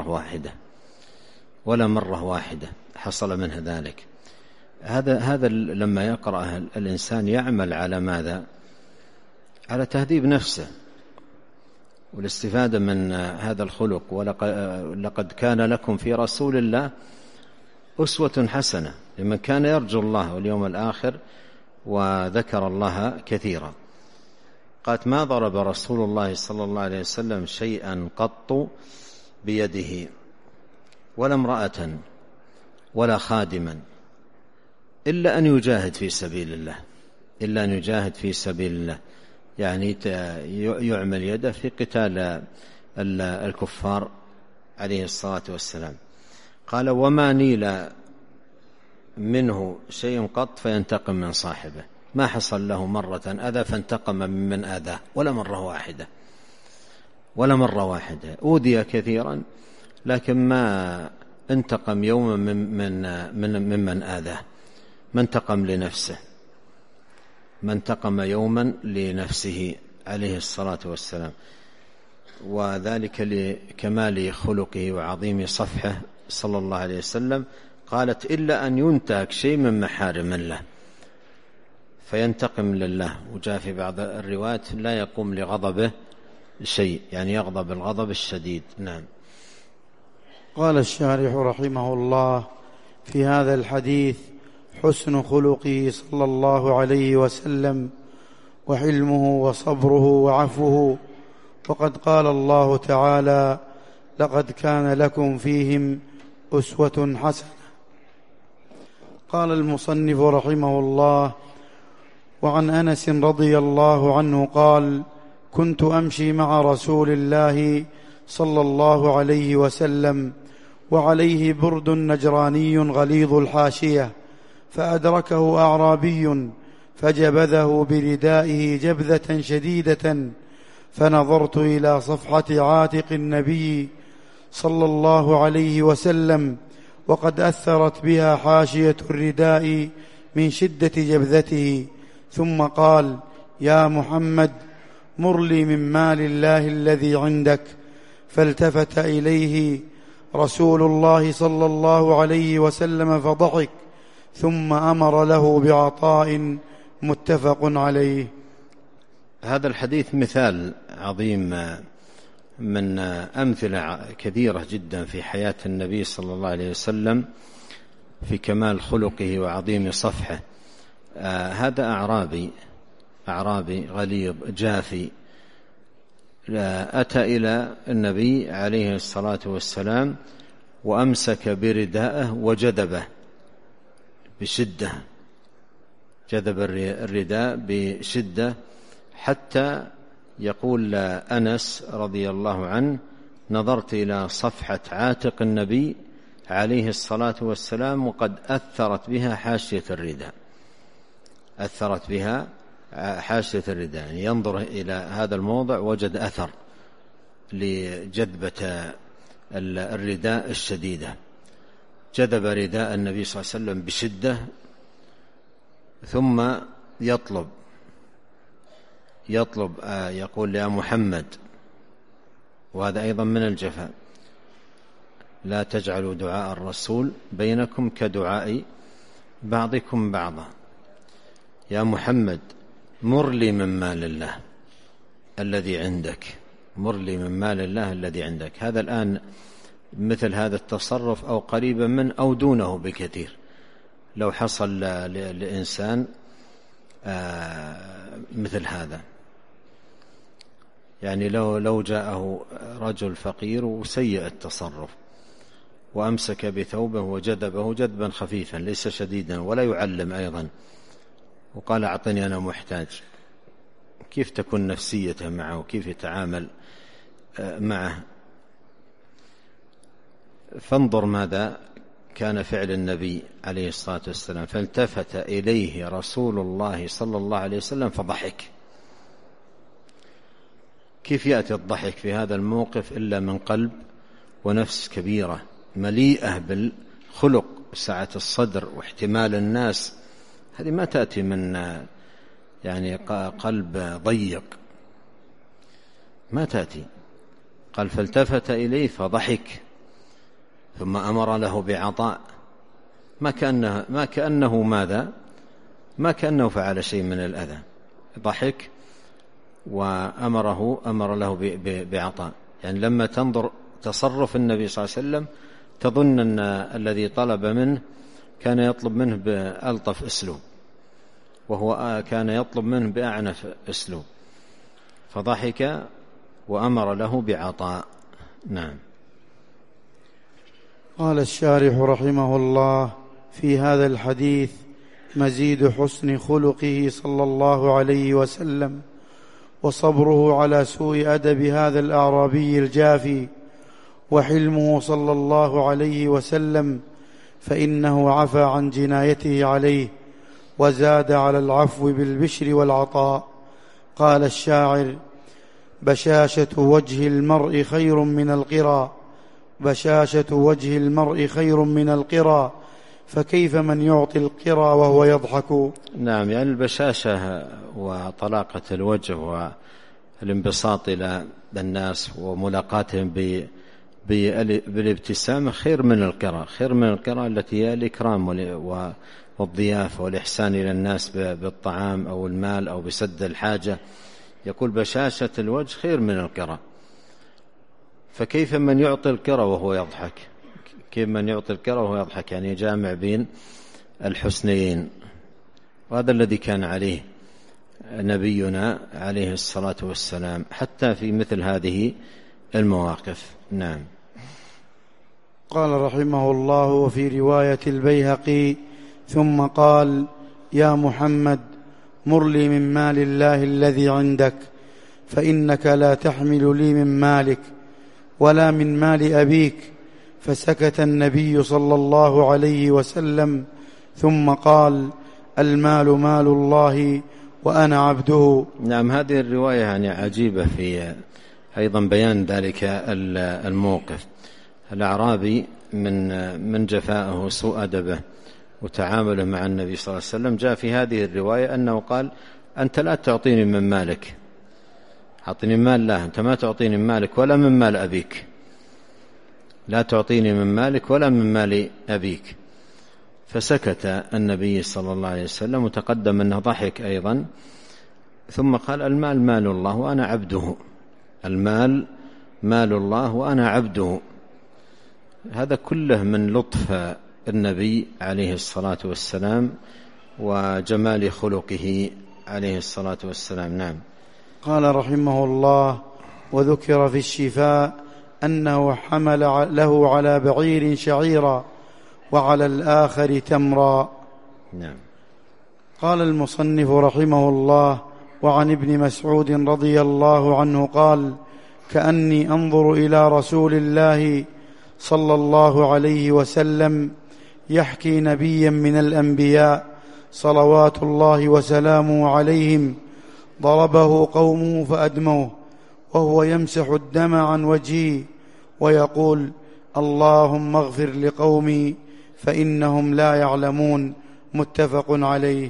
ولا مرة واحدة حصل منه ذلك. هذا لما يقرأ الإنسان يعمل على ماذا؟ على تهذيب نفسه والاستفادة من هذا الخلق. ولقد كان لكم في رسول الله أسوة حسنة لمن كان يرجو الله واليوم الآخر وذكر الله كثيرا. قالت: ما ضرب رسول الله صلى الله عليه وسلم شيئا قط بيده، ولا امرأة ولا خادما، إلا أن يجاهد في سبيل الله، يعني يعمل يده في قتال الكفار عليه الصلاة والسلام. قال: وما نيل منه شيء قط فينتقم من صاحبه، ما حصل له مرة أذى فانتقم ممن آذاه ولا مرة واحدة. أوذي كثيرا لكن ما انتقم يوما ممن آذاه، ما انتقم لنفسه، ما انتقم يوما لنفسه عليه الصلاة والسلام. وذلك لكمال خلقه وعظيم صفحه صلى الله عليه وسلم. قالت: إلا أن ينتهك شيء من محارم الله فينتقم لله. وجاء في بعض الروايات: لا يقوم لغضبه شيء، يعني يغضب الغضب الشديد. نعم. قال الشارح رحمه الله: في هذا الحديث حسن خلقه صلى الله عليه وسلم وحلمه وصبره وعفوه. وقد قال الله تعالى: لقد كان لكم فيهم أسوة حسنة. قال المصنف رحمه الله: وعن أنس رضي الله عنه قال: كنت أمشي مع رسول الله صلى الله عليه وسلم وعليه برد نجراني غليظ الحاشية، فأدركه أعرابي فجبذه بردائه جبذة شديدة، فنظرت إلى صفحة عاتق النبي صلى الله عليه وسلم وقد أثرت بها حاشية الرداء من شدة جبذته، ثم قال: يا محمد، مر لي من مال الله الذي عندك. فالتفت إليه رسول الله صلى الله عليه وسلم فضحك، ثم أمر له بعطاء، متفق عليه. هذا الحديث مثال عظيم من أمثلة كثيرة جدا في حياة النبي صلى الله عليه وسلم في كمال خلقه وعظيم صفحه. هذا أعرابي غليظ جافي أتى إلى النبي عليه الصلاة والسلام وأمسك برداءه وجذبه بشدة، جذب الرداء بشدة، حتى يقول أنس رضي الله عنه: نظرت إلى صفحة عاتق النبي عليه الصلاة والسلام وقد أثرت بها حاشية الرداء، يعني ينظر إلى هذا الموضع وجد أثر لجذبة الرداء الشديدة. جذب رداء النبي صلى الله عليه وسلم بشدة، ثم يطلب يقول: يا محمد. وهذا أيضا من الجفاء: لا تجعلوا دعاء الرسول بينكم كدعاء بعضكم بعضا. يا محمد، مر لي من مال الله الذي عندك. هذا الآن مثل هذا التصرف أو قريبا من أو دونه بكثير لو حصل لإنسان مثل هذا، يعني لو جاءه رجل فقير وسيء التصرف وأمسك بثوبه وجذبه جذبا خفيفا ليس شديدا ولا يعلم أيضا، وقال أعطني أنا محتاج. كيف تكون نفسيته معه وكيف يتعامل معه؟ فانظر ماذا كان فعل النبي عليه الصلاة والسلام. فالتفت إليه رسول الله صلى الله عليه وسلم فضحك. كيف يأتي الضحك في هذا الموقف إلا من قلب ونفس كبيرة مليئة بالخلق وسعة الصدر واحتمال الناس. هذه ما تأتي من يعني قلب ضيق، ما تأتي. قال فالتفت إليه فضحك ثم أمر له بعطاء، ما كأنه ماذا؟ ما كأنه فعل شيء من الأذى. ضحك وأمر له بعطاء. يعني لما تنظر تصرف النبي صلى الله عليه وسلم تظن أن الذي طلب منه كان يطلب منه بألطف أسلوب، وهو كان يطلب منه بأعنف أسلوب، فضحك وأمر له بعطاء. نعم. قال الشارح رحمه الله: في هذا الحديث مزيد حسن خلقه صلى الله عليه وسلم وصبره على سوء أدب هذا الأعرابي الجافي، وحلمه صلى الله عليه وسلم، فإنه عفى عن جنايته عليه وزاد على العفو بالبشر والعطاء. قال الشاعر: بشاشة وجه المرء خير من القرى، بشاشة وجه المرء خير من القرى، فكيف من يعطي القرى وهو يضحك. نعم، يعني البشاشة وطلاقة الوجه والانبساط إلى الناس وملاقاتهم بالابتسامة خير من القرى، خير من القرى التي هي الإكرام والضيافة والإحسان إلى الناس بالطعام أو المال أو بسد الحاجة. يقول بشاشة الوجه خير من القرى، فكيف من يعطي القرى وهو يضحك؟ كيف من يعطي القرى وهو يضحك؟ يعني جامع بين الحسنين، وهذا الذي كان عليه نبينا عليه الصلاة والسلام حتى في مثل هذه المواقف. نعم. قال رحمه الله: وفي رواية البيهقي: ثم قال: يا محمد، مر لي من مال الله الذي عندك، فإنك لا تحمل لي من مالك ولا من مال أبيك. فسكت النبي صلى الله عليه وسلم ثم قال: المال مال الله وأنا عبده. نعم، هذه الرواية يعني عجيبة في أيضا بيان ذلك الموقف. الأعرابي من جفائه وسوء أدبه وتعامله مع النبي صلى الله عليه وسلم جاء في هذه الرواية أنه قال: أنت لا تعطيني من مالك، أعطني مال لا، أنت ما تعطيني من مالك ولا من مال أبيك، لا تعطيني من مالك ولا من مال أبيك. فسكت النبي صلى الله عليه وسلم، وتقدم أنه ضحك أيضا، ثم قال: المال مال الله وأنا عبده، المال مال الله وأنا عبده. هذا كله من لطف النبي عليه الصلاة والسلام وجمال خلقه عليه الصلاة والسلام. نعم. قال رحمه الله: وذكر في الشفاء أنه حمل له على بعير شعيرا وعلى الآخر تمرا. نعم. قال المصنف رحمه الله: وعن ابن مسعود رضي الله عنه قال: كأني أنظر إلى رسول الله صلى الله عليه وسلم يحكي نبيا من الأنبياء صلوات الله وسلامه عليهم ضربه قومه فأدموه وهو يمسح الدم عن وجهه ويقول: اللهم اغفر لقومي فإنهم لا يعلمون. متفق عليه.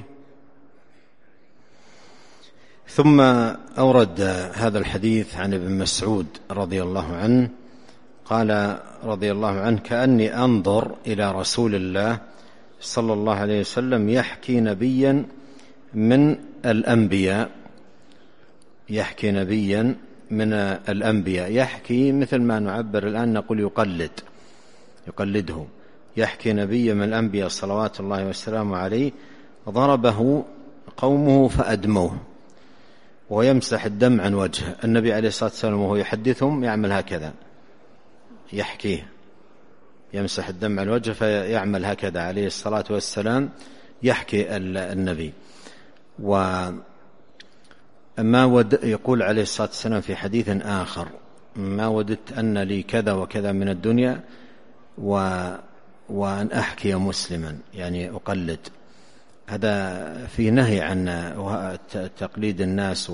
ثم أورد هذا الحديث عن ابن مسعود رضي الله عنه قال رضي الله عنه: كأني أنظر إلى رسول الله صلى الله عليه وسلم يحكي نبيا من الأنبياء، يحكي نبيا من الأنبياء، يحكي مثل ما نعبر الآن نقول يقلده، يحكي نبيا من الأنبياء صلوات الله وسلامه عليه ضربه قومه فأدموه ويمسح الدم عن وجهه. النبي عليه الصلاة والسلام وهو يحدثهم يعمل هكذا، يمسح الدم على الوجه فيعمل هكذا عليه الصلاة والسلام. يحكي النبي يقول عليه الصلاة والسلام في حديث آخر: ما وددت أن لي كذا وكذا من الدنيا وأن أحكي مسلما، يعني أقلد. هذا في نهي عن تقليد الناس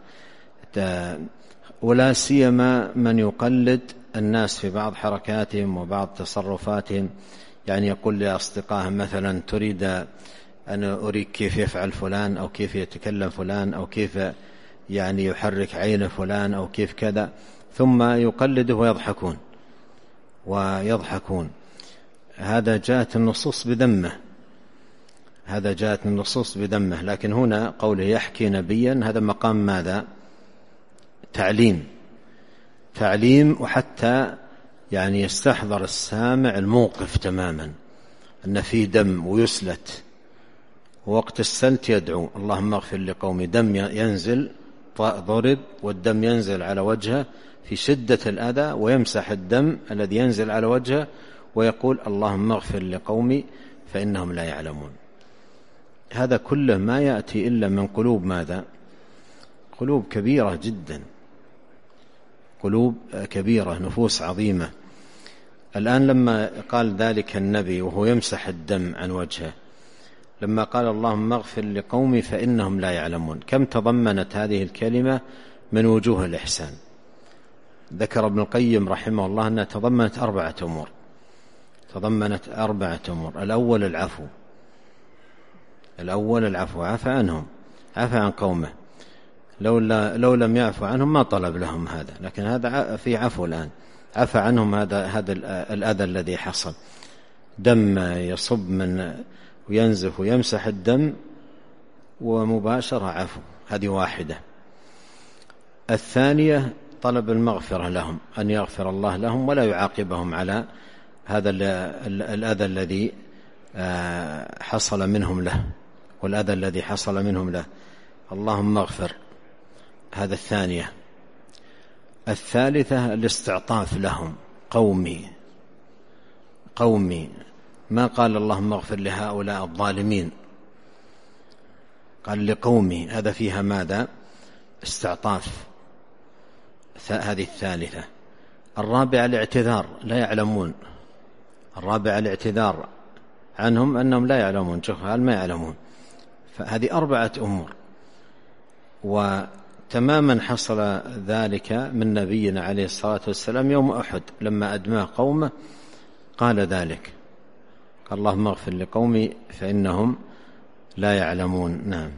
ولا سيما من يقلد الناس في بعض حركاتهم وبعض تصرفاتهم. يعني يقول لأصدقائهم مثلا: تريد أن أريك كيف يفعل فلان، أو كيف يتكلم فلان، أو كيف يعني يحرك عين فلان، أو كيف كذا، ثم يقلده ويضحكون. هذا جاءت النصوص بذمه، لكن هنا قوله يحكي نبيا، هذا مقام ماذا؟ تعليم، وحتى يعني يستحضر السامع الموقف تماما، أن فيه دم ويسلت، ووقت السلت يدعو: اللهم اغفر لقومي. دم ينزل، ضرب والدم ينزل على وجهه في شدة الأذى، ويمسح الدم الذي ينزل على وجهه ويقول: اللهم اغفر لقومي فإنهم لا يعلمون. هذا كله ما يأتي إلا من قلوب ماذا؟ قلوب كبيرة جدا، قلوب كبيرة، نفوس عظيمة. الآن لما قال ذلك النبي وهو يمسح الدم عن وجهه، لما قال اللهم اغفر لقومي فإنهم لا يعلمون، كم تضمنت هذه الكلمة من وجوه الإحسان؟ ذكر ابن القيم رحمه الله أنها تضمنت 4 أمور. الأول العفو، عفى عنهم، عفى عن قومه. لو لم يعفو عنهم ما طلب لهم هذا، لكن هذا في عفو الآن، عفى عنهم هذا الأذى الذي حصل. دم يصب من وينزف ويمسح الدم ومباشرة عفو، هذه واحدة. الثانية طلب المغفرة لهم، أن يغفر الله لهم ولا يعاقبهم على هذا الأذى الذي حصل منهم له، والأذى الذي حصل منهم له، اللهم اغفر. هذا الثانية. الثالثة الاستعطاف لهم، قومي، ما قال اللهم اغفر لهؤلاء الظالمين، قال لقومي، هذا فيها ماذا؟ استعطاف. هذه الثالثة. الرابعة الاعتذار، لا يعلمون. الرابعة الاعتذار عنهم أنهم لا يعلمون، جهال ما يعلمون. فهذه 4 أمور، وتماما حصل ذلك من نبينا عليه الصلاة والسلام يوم أحد، لما أدماه قومه قال ذلك، قال اللهم اغفر لقومي فإنهم لا يعلمون. نعم.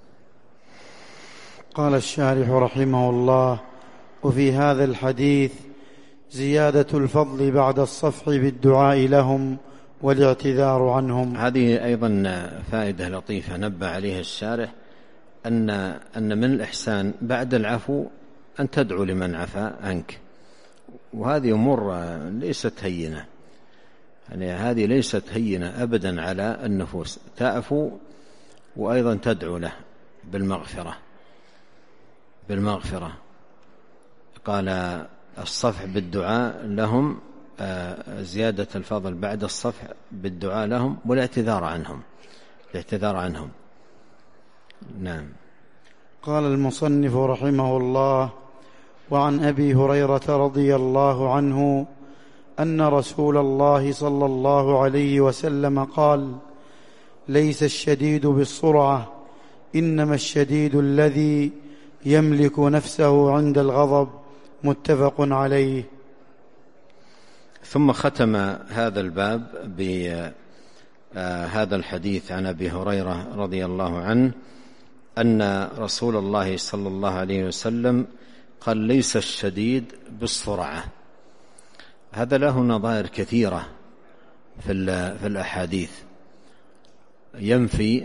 قال الشارح رحمه الله: وفي هذا الحديث زيادة الفضل بعد الصفح بالدعاء لهم والاعتذار عنهم. هذه أيضا فائدة لطيفة نبه عليها الشارح، أن من الإحسان بعد العفو أن تدعو لمن عفا عنك، وهذه أمور ليست هينة، يعني هذه ليست هينة أبدا على النفوس، تعفو وأيضا تدعو له بالمغفرة. قال الصفح بالدعاء لهم، زيادة الفضل بعد الصفح بالدعاء لهم والاعتذار عنهم. نعم. قال المصنف رحمه الله: وعن أبي هريرة رضي الله عنه أن رسول الله صلى الله عليه وسلم قال: ليس الشديد بالسرعة، إنما الشديد الذي يملك نفسه عند الغضب. متفق عليه. ثم ختم هذا الباب بهذا الحديث عن أبي هريرة رضي الله عنه أن رسول الله صلى الله عليه وسلم قال: ليس الشديد بالسرعة. هذا له نظائر كثيرة في الأحاديث، ينفي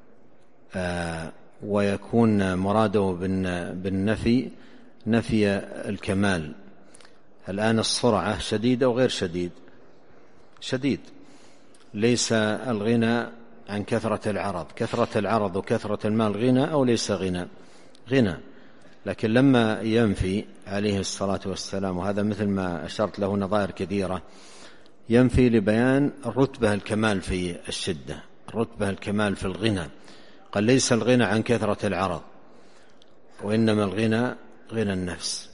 ويكون مراده بالنفي نفي الكمال. الآن السرعة شديد أو غير شديد. ليس الغنى عن كثرة العرض وكثرة المال غنى أو ليس غنى. لكن لما ينفي عليه الصلاة والسلام، وهذا مثل ما أشرت له نظائر كثيرة، ينفي لبيان الرتبة الكمال في الشدة، الرتبة الكمال في الغنى. قال ليس الغنى عن كثرة العرض، وإنما الغنى غنى النفس،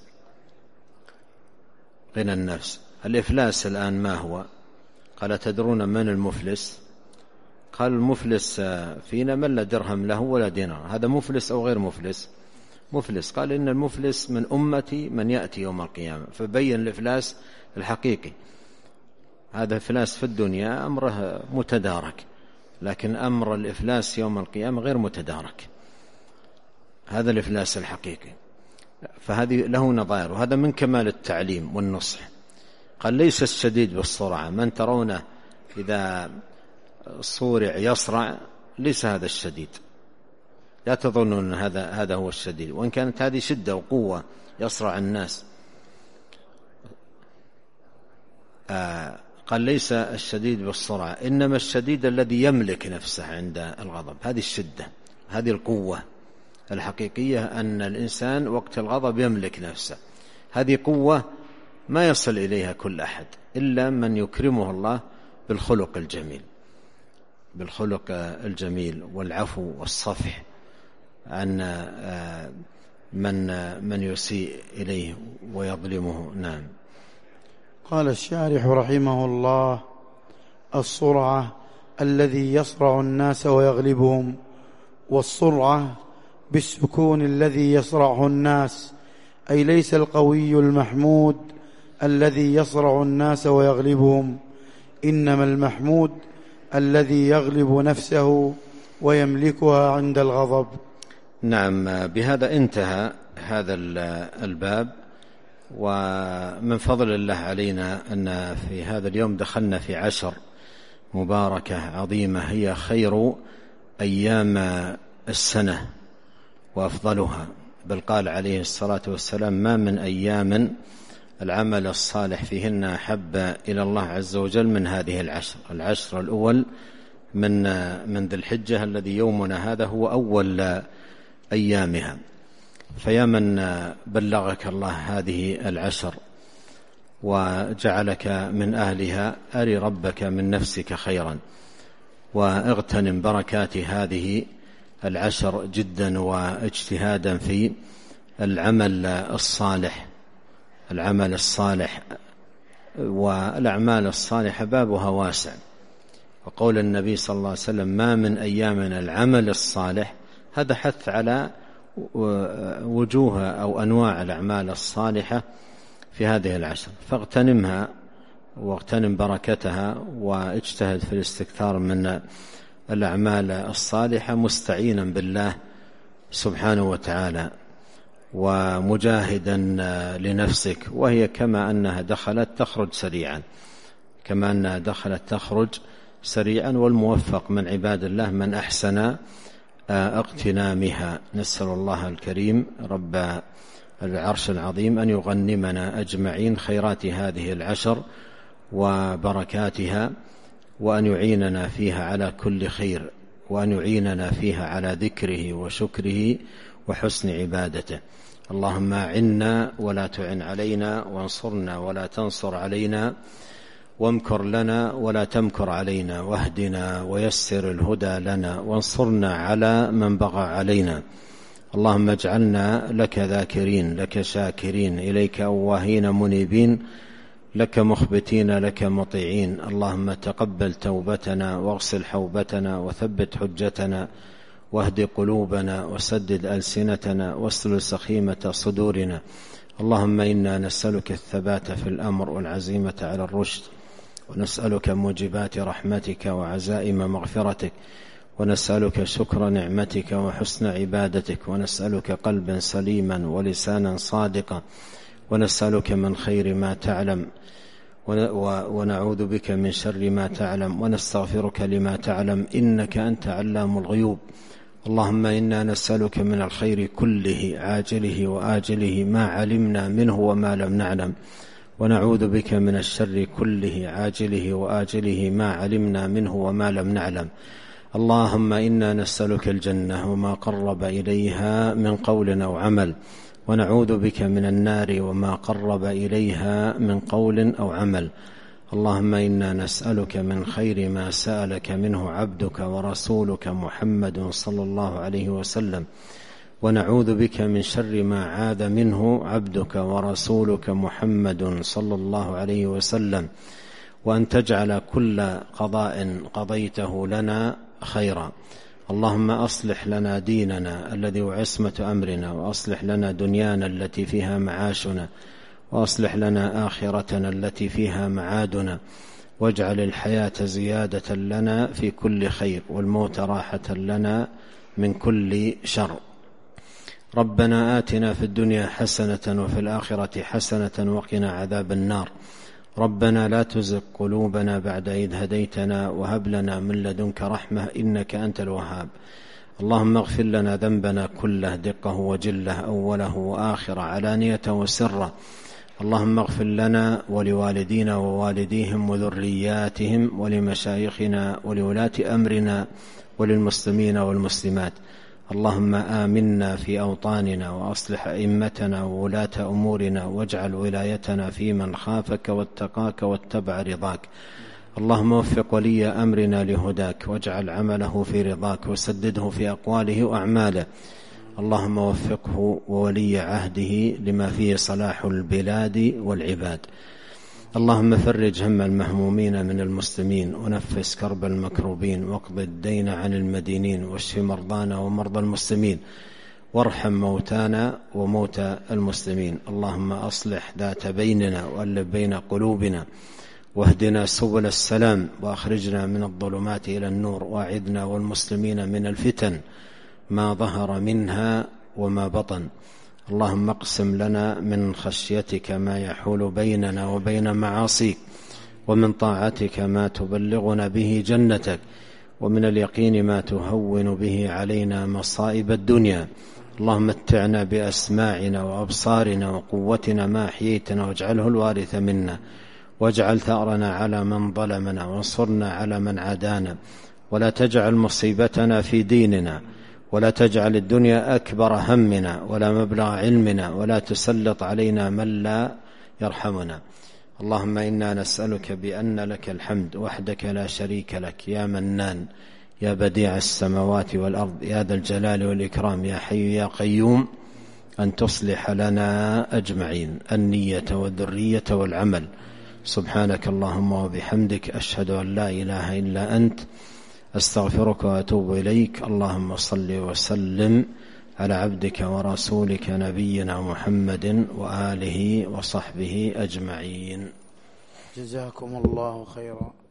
غنى النفس. الإفلاس الآن ما هو؟ قال تدرون من المفلس؟ قال المفلس فينا من لا درهم له ولا دينار. هذا مفلس أو غير مفلس؟ مفلس. قال إن المفلس من أمتي من يأتي يوم القيامة، فبين الإفلاس الحقيقي. هذا إفلاس في الدنيا أمره متدارك، لكن أمر الإفلاس يوم القيامة غير متدارك، هذا الإفلاس الحقيقي. فهذه له نظائر، وهذا من كمال التعليم والنصح. قال ليس الشديد بالصرعة، من ترونه إذا صورع يصرع ليس هذا الشديد، لا تظنون أن هذا هو الشديد، وإن كانت هذه شدة وقوة يصرع الناس. قال ليس الشديد بالصرعة، إنما الشديد الذي يملك نفسه عند الغضب. هذه الشدة، هذه القوة الحقيقية، أن الإنسان وقت الغضب يملك نفسه. هذه قوة ما يصل إليها كل أحد إلا من يكرمه الله بالخلق الجميل، بالخلق الجميل والعفو والصفح عن من يسيء إليه ويظلمه. نعم. قال الشارح رحمه الله: الصرعة الذي يصرع الناس ويغلبهم، والصرعة بالسكون الذي يصرعه الناس، أي ليس القوي المحمود الذي يصرع الناس ويغلبهم، إنما المحمود الذي يغلب نفسه ويملكها عند الغضب. نعم. بهذا انتهى هذا الباب. ومن فضل الله علينا أن في هذا اليوم دخلنا في 10 مباركة عظيمة، هي خير أيام السنة وأفضلها. بل قال عليه الصلاة والسلام: ما من أيام العمل الصالح فيهن أحب إلى الله عز وجل من هذه 10. 10 الأول من ذي الحجة، الذي يومنا هذا هو أول أيامها. فيا من بلغك الله هذه 10 وجعلك من أهلها، أري ربك من نفسك خيرا، واغتنم بركات هذه 10 جدا، واجتهادا في العمل الصالح. العمل الصالح والأعمال الصالحة بابها واسع، وقول النبي صلى الله عليه وسلم: ما من أيامنا العمل الصالح، هذا حث على وجوه أو أنواع الأعمال الصالحة في هذه 10. فاغتنمها واغتنم بركتها، واجتهد في الاستكثار من الأعمال الصالحة، مستعينا بالله سبحانه وتعالى، ومجاهدا لنفسك، وهي كما أنها دخلت تخرج سريعا، كما أنها دخلت تخرج سريعا. والموفق من عباد الله من أحسن اغتنامها. نسأل الله الكريم رب العرش العظيم أن يغنمنا أجمعين خيرات هذه 10 وبركاتها، وأن يعيننا فيها على كل خير، وأن يعيننا فيها على ذكره وشكره وحسن عبادته. اللهم أعنا ولا تعن علينا، وانصرنا ولا تنصر علينا، وامكر لنا ولا تمكر علينا، واهدنا ويسر الهدى لنا، وانصرنا على من بغى علينا. اللهم اجعلنا لك ذاكرين، لك شاكرين، إليك أواهين منيبين، لك مخبتين، لك مطيعين. اللهم تقبل توبتنا، واغسل حوبتنا، وثبت حجتنا، واهد قلوبنا، وسدد ألسنتنا، واسلل سخيمة صدورنا. اللهم إنا نسألك الثبات في الأمر والعزيمة على الرشد، ونسألك موجبات رحمتك وعزائم مغفرتك، ونسألك شكر نعمتك وحسن عبادتك، ونسألك قلبا سليما ولسانا صادقا، ونسألك من خير ما تعلم، ونعوذ بك من شر ما تعلم، ونستغفرك لما تعلم، إنك أنت علام الغيوب. اللهم إنا نسألك من الخير كله عاجله وآجله ما علمنا منه وما لم نعلم، ونعوذ بك من الشر كله عاجله وآجله ما علمنا منه وما لم نعلم. اللهم إنا نسألك الجنة وما قرب إليها من قول أو عمل، ونعوذ بك من النار وما قرب إليها من قول أو عمل. اللهم إنا نسألك من خير ما سألك منه عبدك ورسولك محمد صلى الله عليه وسلم، ونعوذ بك من شر ما عاذ منه عبدك ورسولك محمد صلى الله عليه وسلم، وأن تجعل كل قضاء قضيته لنا خيرا. اللهم أصلح لنا ديننا الذي هو عصمة أمرنا، وأصلح لنا دنيانا التي فيها معاشنا، وأصلح لنا آخرتنا التي فيها معادنا، واجعل الحياة زيادة لنا في كل خير، والموت راحة لنا من كل شر. ربنا آتنا في الدنيا حسنة وفي الآخرة حسنة وقنا عذاب النار. ربنا لا تزغ قلوبنا بعد إذ هديتنا، وهب لنا من لدنك رحمة إنك أنت الوهاب. اللهم اغفر لنا ذنبنا كله دقه وجله، أوله وآخره، علانية وسره. اللهم اغفر لنا ولوالدينا ووالديهم وذرياتهم ولمشايخنا ولولاة أمرنا وللمسلمين والمسلمات. اللهم آمنا في أوطاننا، وأصلح أئمتنا وولاة أمورنا، واجعل ولايتنا في من خافك واتقاك واتبع رضاك. اللهم وفق ولي أمرنا لهداك، واجعل عمله في رضاك، وسدده في أقواله وأعماله. اللهم وفقه وولي عهده لما فيه صلاح البلاد والعباد. اللهم فرج هم المهمومين من المسلمين، ونفس كرب المكروبين، واقض الدين عن المدينين، واشف مرضانا ومرضى المسلمين، وارحم موتانا وموتى المسلمين. اللهم أصلح ذات بيننا، وألف بين قلوبنا، واهدنا سبل السلام، وأخرجنا من الظلمات إلى النور، وأعذنا والمسلمين من الفتن ما ظهر منها وما بطن. اللهم اقسم لنا من خشيتك ما يحول بيننا وبين معاصيك، ومن طاعتك ما تبلغنا به جنتك، ومن اليقين ما تهون به علينا مصائب الدنيا. اللهم متعنا بأسماعنا وأبصارنا وقوتنا ما أحييتنا، واجعله الوارث منا، واجعل ثأرنا على من ظلمنا، وانصرنا على من عادانا، ولا تجعل مصيبتنا في ديننا، ولا تجعل الدنيا أكبر همنا ولا مبلغ علمنا، ولا تسلط علينا من لا يرحمنا. اللهم إنا نسألك بأن لك الحمد وحدك لا شريك لك، يا منان، يا بديع السماوات والأرض، يا ذا الجلال والإكرام، يا حي يا قيوم، أن تصلح لنا أجمعين النية والذرية والعمل. سبحانك اللهم وبحمدك، أشهد أن لا إله إلا أنت، أستغفرك وأتوب إليك. اللهم صل وسلم على عبدك ورسولك نبينا محمد وآله وصحبه أجمعين. جزاكم الله خيرا.